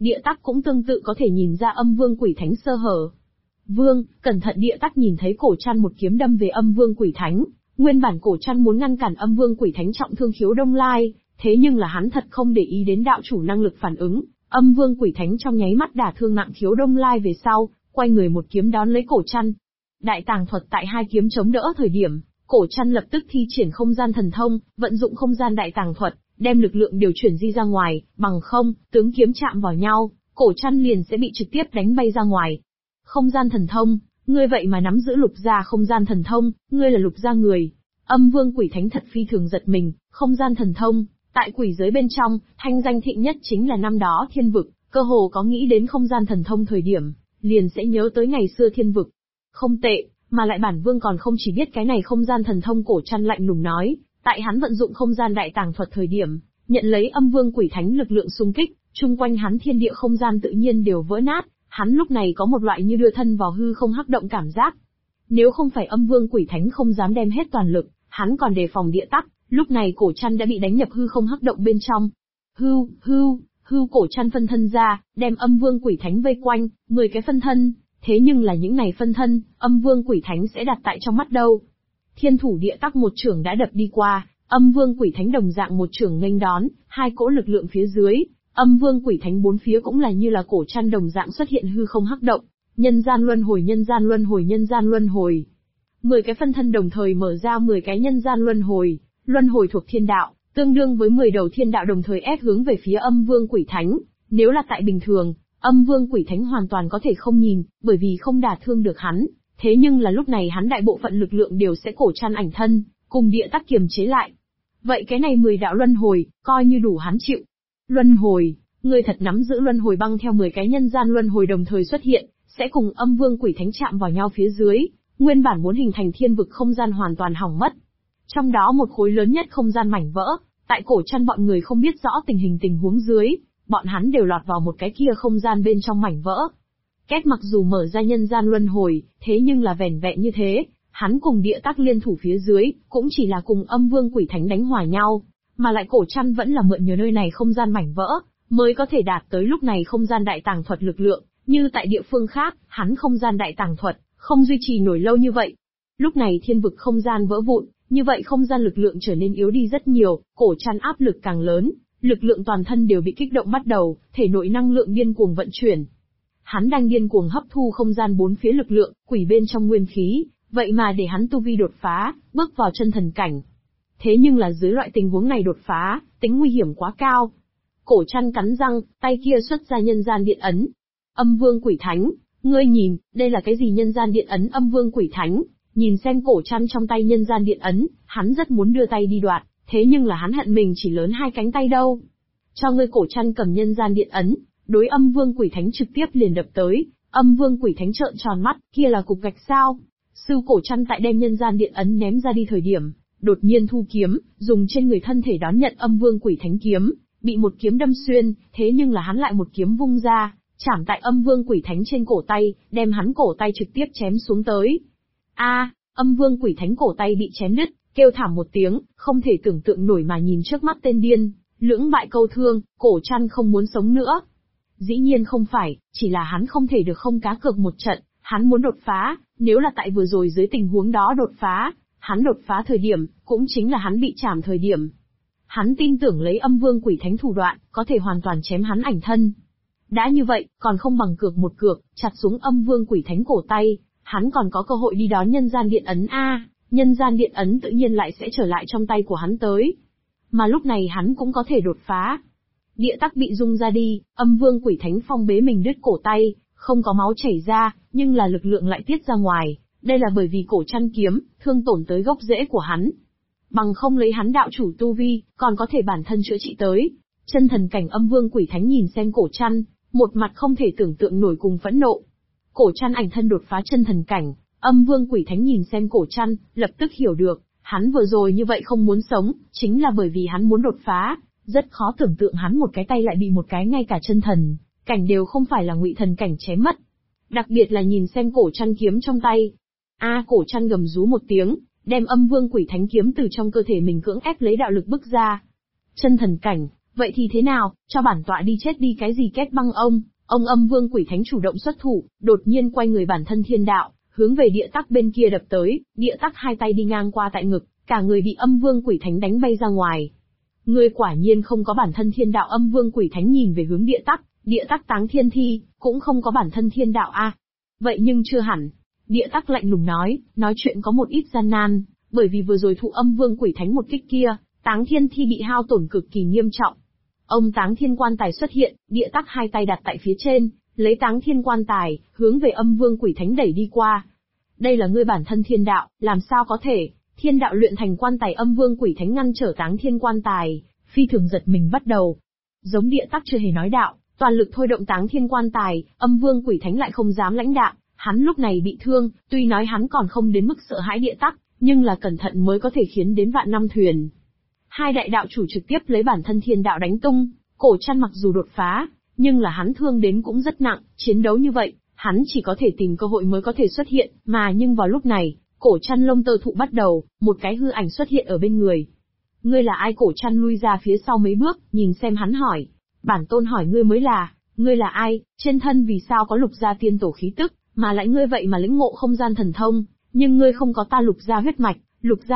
Địa tắc cũng tương tự có thể nhìn ra âm vương quỷ thánh sơ hở. Vương, cẩn thận, địa tắc nhìn thấy cổ trăn một kiếm đâm về âm vương quỷ thánh. Nguyên bản cổ trăn muốn ngăn cản âm vương quỷ thánh trọng thương Khiếu Đông Lai, thế nhưng là hắn thật không để ý đến đạo chủ năng lực phản ứng. Âm vương quỷ thánh trong nháy mắt đả thương nặng Khiếu Đông Lai về sau, quay người một kiếm đón lấy cổ trăn. Đại tàng thuật tại hai kiếm chống đỡ thời điểm, cổ trăn lập tức thi triển không gian thần thông, vận dụng không gian đại tàng thuật, đem lực lượng điều chuyển di ra ngoài, bằng không, tướng kiếm chạm vào nhau, cổ trăn liền sẽ bị trực tiếp đánh bay ra ngoài. Không gian thần thông, ngươi vậy mà nắm giữ lục gia không gian thần thông, ngươi là lục gia người. Âm vương quỷ thánh thật phi thường giật mình, không gian thần thông, tại quỷ giới bên trong, thanh danh thịnh nhất chính là năm đó thiên vực, cơ hồ có nghĩ đến không gian thần thông thời điểm, liền sẽ nhớ tới ngày xưa thiên vực. Không tệ, mà lại bản vương còn không chỉ biết cái này không gian thần thông, cổ trăn lạnh lùng nói, tại hắn vận dụng không gian đại tàng thuật thời điểm, nhận lấy âm vương quỷ thánh lực lượng xung kích, chung quanh hắn thiên địa không gian tự nhiên đều vỡ nát, hắn lúc này có một loại như đưa thân vào hư không hắc động cảm giác. Nếu không phải âm vương quỷ thánh không dám đem hết toàn lực, hắn còn đề phòng địa tắc, lúc này cổ trăn đã bị đánh nhập hư không hắc động bên trong. Hưu cổ trăn phân thân ra, đem âm vương quỷ thánh vây quanh, 10 cái phân thân, thế nhưng là những này phân thân, âm vương quỷ thánh sẽ đặt tại trong mắt đâu. Thiên thủ địa tắc một chưởng đã đập đi qua, âm vương quỷ thánh đồng dạng một chưởng nghênh đón, hai cỗ lực lượng phía dưới, âm vương quỷ thánh bốn phía cũng là như là cổ trăn đồng dạng xuất hiện hư không hắc động, nhân gian luân hồi, nhân gian luân hồi, nhân gian luân hồi. 10 cái phân thân đồng thời mở ra 10 cái nhân gian luân hồi thuộc thiên đạo, tương đương với 10 đầu thiên đạo đồng thời ép hướng về phía âm vương quỷ thánh. Nếu là tại bình thường, âm vương quỷ thánh hoàn toàn có thể không nhìn, bởi vì không đả thương được hắn. Thế nhưng là lúc này hắn đại bộ phận lực lượng đều sẽ cổ trăn ảnh thân, cùng địa tắc kiềm chế lại. Vậy cái này 10 đạo luân hồi, coi như đủ hắn chịu. Luân hồi, người thật nắm giữ luân hồi băng theo 10 cái nhân gian luân hồi đồng thời xuất hiện, sẽ cùng âm vương quỷ thánh chạm vào nhau phía dưới, nguyên bản muốn hình thành thiên vực không gian hoàn toàn hỏng mất. Trong đó một khối lớn nhất không gian mảnh vỡ, tại cổ trăn bọn người không biết rõ tình huống dưới, bọn hắn đều lọt vào một cái kia không gian bên trong mảnh vỡ. Két mặc dù mở ra nhân gian luân hồi, thế nhưng là vẻn vẹn như thế, hắn cùng địa tắc liên thủ phía dưới, cũng chỉ là cùng âm vương quỷ thánh đánh hòa nhau, mà lại cổ trăn vẫn là mượn nhờ nơi này không gian mảnh vỡ, mới có thể đạt tới lúc này không gian đại tàng thuật lực lượng, như tại địa phương khác, hắn không gian đại tàng thuật, không duy trì nổi lâu như vậy. Lúc này thiên vực không gian vỡ vụn, như vậy không gian lực lượng trở nên yếu đi rất nhiều, cổ trăn áp lực càng lớn, lực lượng toàn thân đều bị kích động bắt đầu, thể nội năng lượng điên cuồng vận chuyển. Hắn đang điên cuồng hấp thu không gian bốn phía lực lượng, quỷ bên trong nguyên khí, vậy mà để hắn tu vi đột phá, bước vào chân thần cảnh. Thế nhưng là dưới loại tình huống này đột phá, tính nguy hiểm quá cao. Cổ trăn cắn răng, tay kia xuất ra nhân gian điện ấn. Âm vương quỷ thánh, ngươi nhìn, đây là cái gì? Nhân gian điện ấn? Âm vương quỷ thánh nhìn xem cổ trăn trong tay nhân gian điện ấn, hắn rất muốn đưa tay đi đoạt, thế nhưng là hắn hận mình chỉ lớn hai cánh tay đâu. Cho ngươi. Cổ trăn cầm nhân gian điện ấn, đối âm vương quỷ thánh trực tiếp liền đập tới. Âm vương quỷ thánh trợn tròn mắt, kia là cục gạch sao? Sư cổ trăn tại đem nhân gian điện ấn ném ra đi thời điểm, đột nhiên thu kiếm, dùng trên người thân thể đón nhận âm vương quỷ thánh kiếm, bị một kiếm đâm xuyên, thế nhưng là hắn lại một kiếm vung ra, chảm tại âm vương quỷ thánh trên cổ tay, đem hắn cổ tay trực tiếp chém xuống tới. Âm vương quỷ thánh cổ tay bị chém đứt, kêu thảm một tiếng, không thể tưởng tượng nổi mà nhìn trước mắt tên điên, lưỡng bại câu thương, cổ trăn không muốn sống nữa. Dĩ nhiên không phải, chỉ là hắn không thể được không cá cược một trận, hắn muốn đột phá, nếu là tại vừa rồi dưới tình huống đó đột phá, hắn đột phá thời điểm, cũng chính là hắn bị chảm thời điểm. Hắn tin tưởng lấy âm vương quỷ thánh thủ đoạn, có thể hoàn toàn chém hắn ảnh thân. Đã như vậy, còn không bằng cược một cược, chặt xuống âm vương quỷ thánh cổ tay, hắn còn có cơ hội đi đón nhân gian điện ấn nhân gian điện ấn tự nhiên lại sẽ trở lại trong tay của hắn tới. Mà lúc này hắn cũng có thể đột phá. Địa tắc bị rung ra đi, âm vương quỷ thánh phong bế mình đứt cổ tay, không có máu chảy ra, nhưng là lực lượng lại tiết ra ngoài, đây là bởi vì cổ trăn kiếm, thương tổn tới gốc rễ của hắn. Bằng không lấy hắn đạo chủ tu vi, còn có thể bản thân chữa trị tới. Chân thần cảnh âm vương quỷ thánh nhìn xem cổ trăn, một mặt không thể tưởng tượng nổi cùng phẫn nộ. Cổ trăn ảnh thân đột phá chân thần cảnh, âm vương quỷ thánh nhìn xem cổ trăn, lập tức hiểu được, hắn vừa rồi như vậy không muốn sống, chính là bởi vì hắn muốn đột phá, rất khó tưởng tượng hắn một cái tay lại bị một cái ngay cả chân thần cảnh đều không phải là ngụy thần cảnh chém mất. Đặc biệt là nhìn xem cổ trăn kiếm trong tay. Cổ trăn gầm rú một tiếng, đem âm vương quỷ thánh kiếm từ trong cơ thể mình cưỡng ép lấy đạo lực bức ra. Chân thần cảnh, Vậy thì thế nào, cho bản tọa đi chết đi cái gì Két Băng ông Âm Vương Quỷ Thánh chủ động xuất thủ, đột nhiên quay người bản thân thiên đạo, hướng về Địa Tắc bên kia đập tới, Địa Tắc hai tay đi ngang qua tại ngực, cả người bị Âm Vương Quỷ Thánh đánh bay ra ngoài. Ngươi quả nhiên không có bản thân thiên đạo. Âm Vương Quỷ Thánh nhìn về hướng Địa Tắc Táng Thiên Thi, cũng không có bản thân thiên đạo a. Vậy nhưng chưa hẳn. Địa Tắc lạnh lùng nói chuyện có một ít gian nan, bởi vì vừa rồi thụ Âm Vương Quỷ Thánh một kích kia, Táng Thiên Thi bị hao tổn cực kỳ nghiêm trọng. Ông Táng Thiên Quan Tài xuất hiện, Địa Tắc hai tay đặt tại phía trên, lấy Táng Thiên Quan Tài, hướng về Âm Vương Quỷ Thánh đẩy đi qua. Đây là ngươi bản thân thiên đạo, làm sao có thể? Thiên đạo luyện thành quan tài. Âm Vương Quỷ Thánh ngăn trở Táng Thiên Quan Tài, phi thường giật mình bắt đầu. Giống Địa Tắc chưa hề nói đạo, toàn lực thôi động Táng Thiên Quan Tài, Âm Vương Quỷ Thánh lại không dám lãnh đạo. Hắn lúc này bị thương, tuy nói hắn còn không đến mức sợ hãi Địa Tắc, nhưng là cẩn thận mới có thể khiến đến vạn năm thuyền. Hai đại đạo chủ trực tiếp lấy bản thân thiên đạo đánh tung, Cổ Trăn mặc dù đột phá, nhưng là hắn thương đến cũng rất nặng, chiến đấu như vậy, hắn chỉ có thể tìm cơ hội mới có thể xuất hiện, mà nhưng vào lúc này, Cổ Trăn lông tơ thụ bắt đầu, một cái hư ảnh xuất hiện ở bên người. Ngươi là ai? Cổ Trăn lui ra phía sau mấy bước, nhìn xem hắn hỏi. Bản tôn hỏi ngươi mới là, ngươi là ai, trên thân vì sao có Lục gia tiên tổ khí tức, mà lại ngươi vậy mà lĩnh ngộ không gian thần thông, nhưng ngươi không có ta Lục gia huyết mạch, Lục gia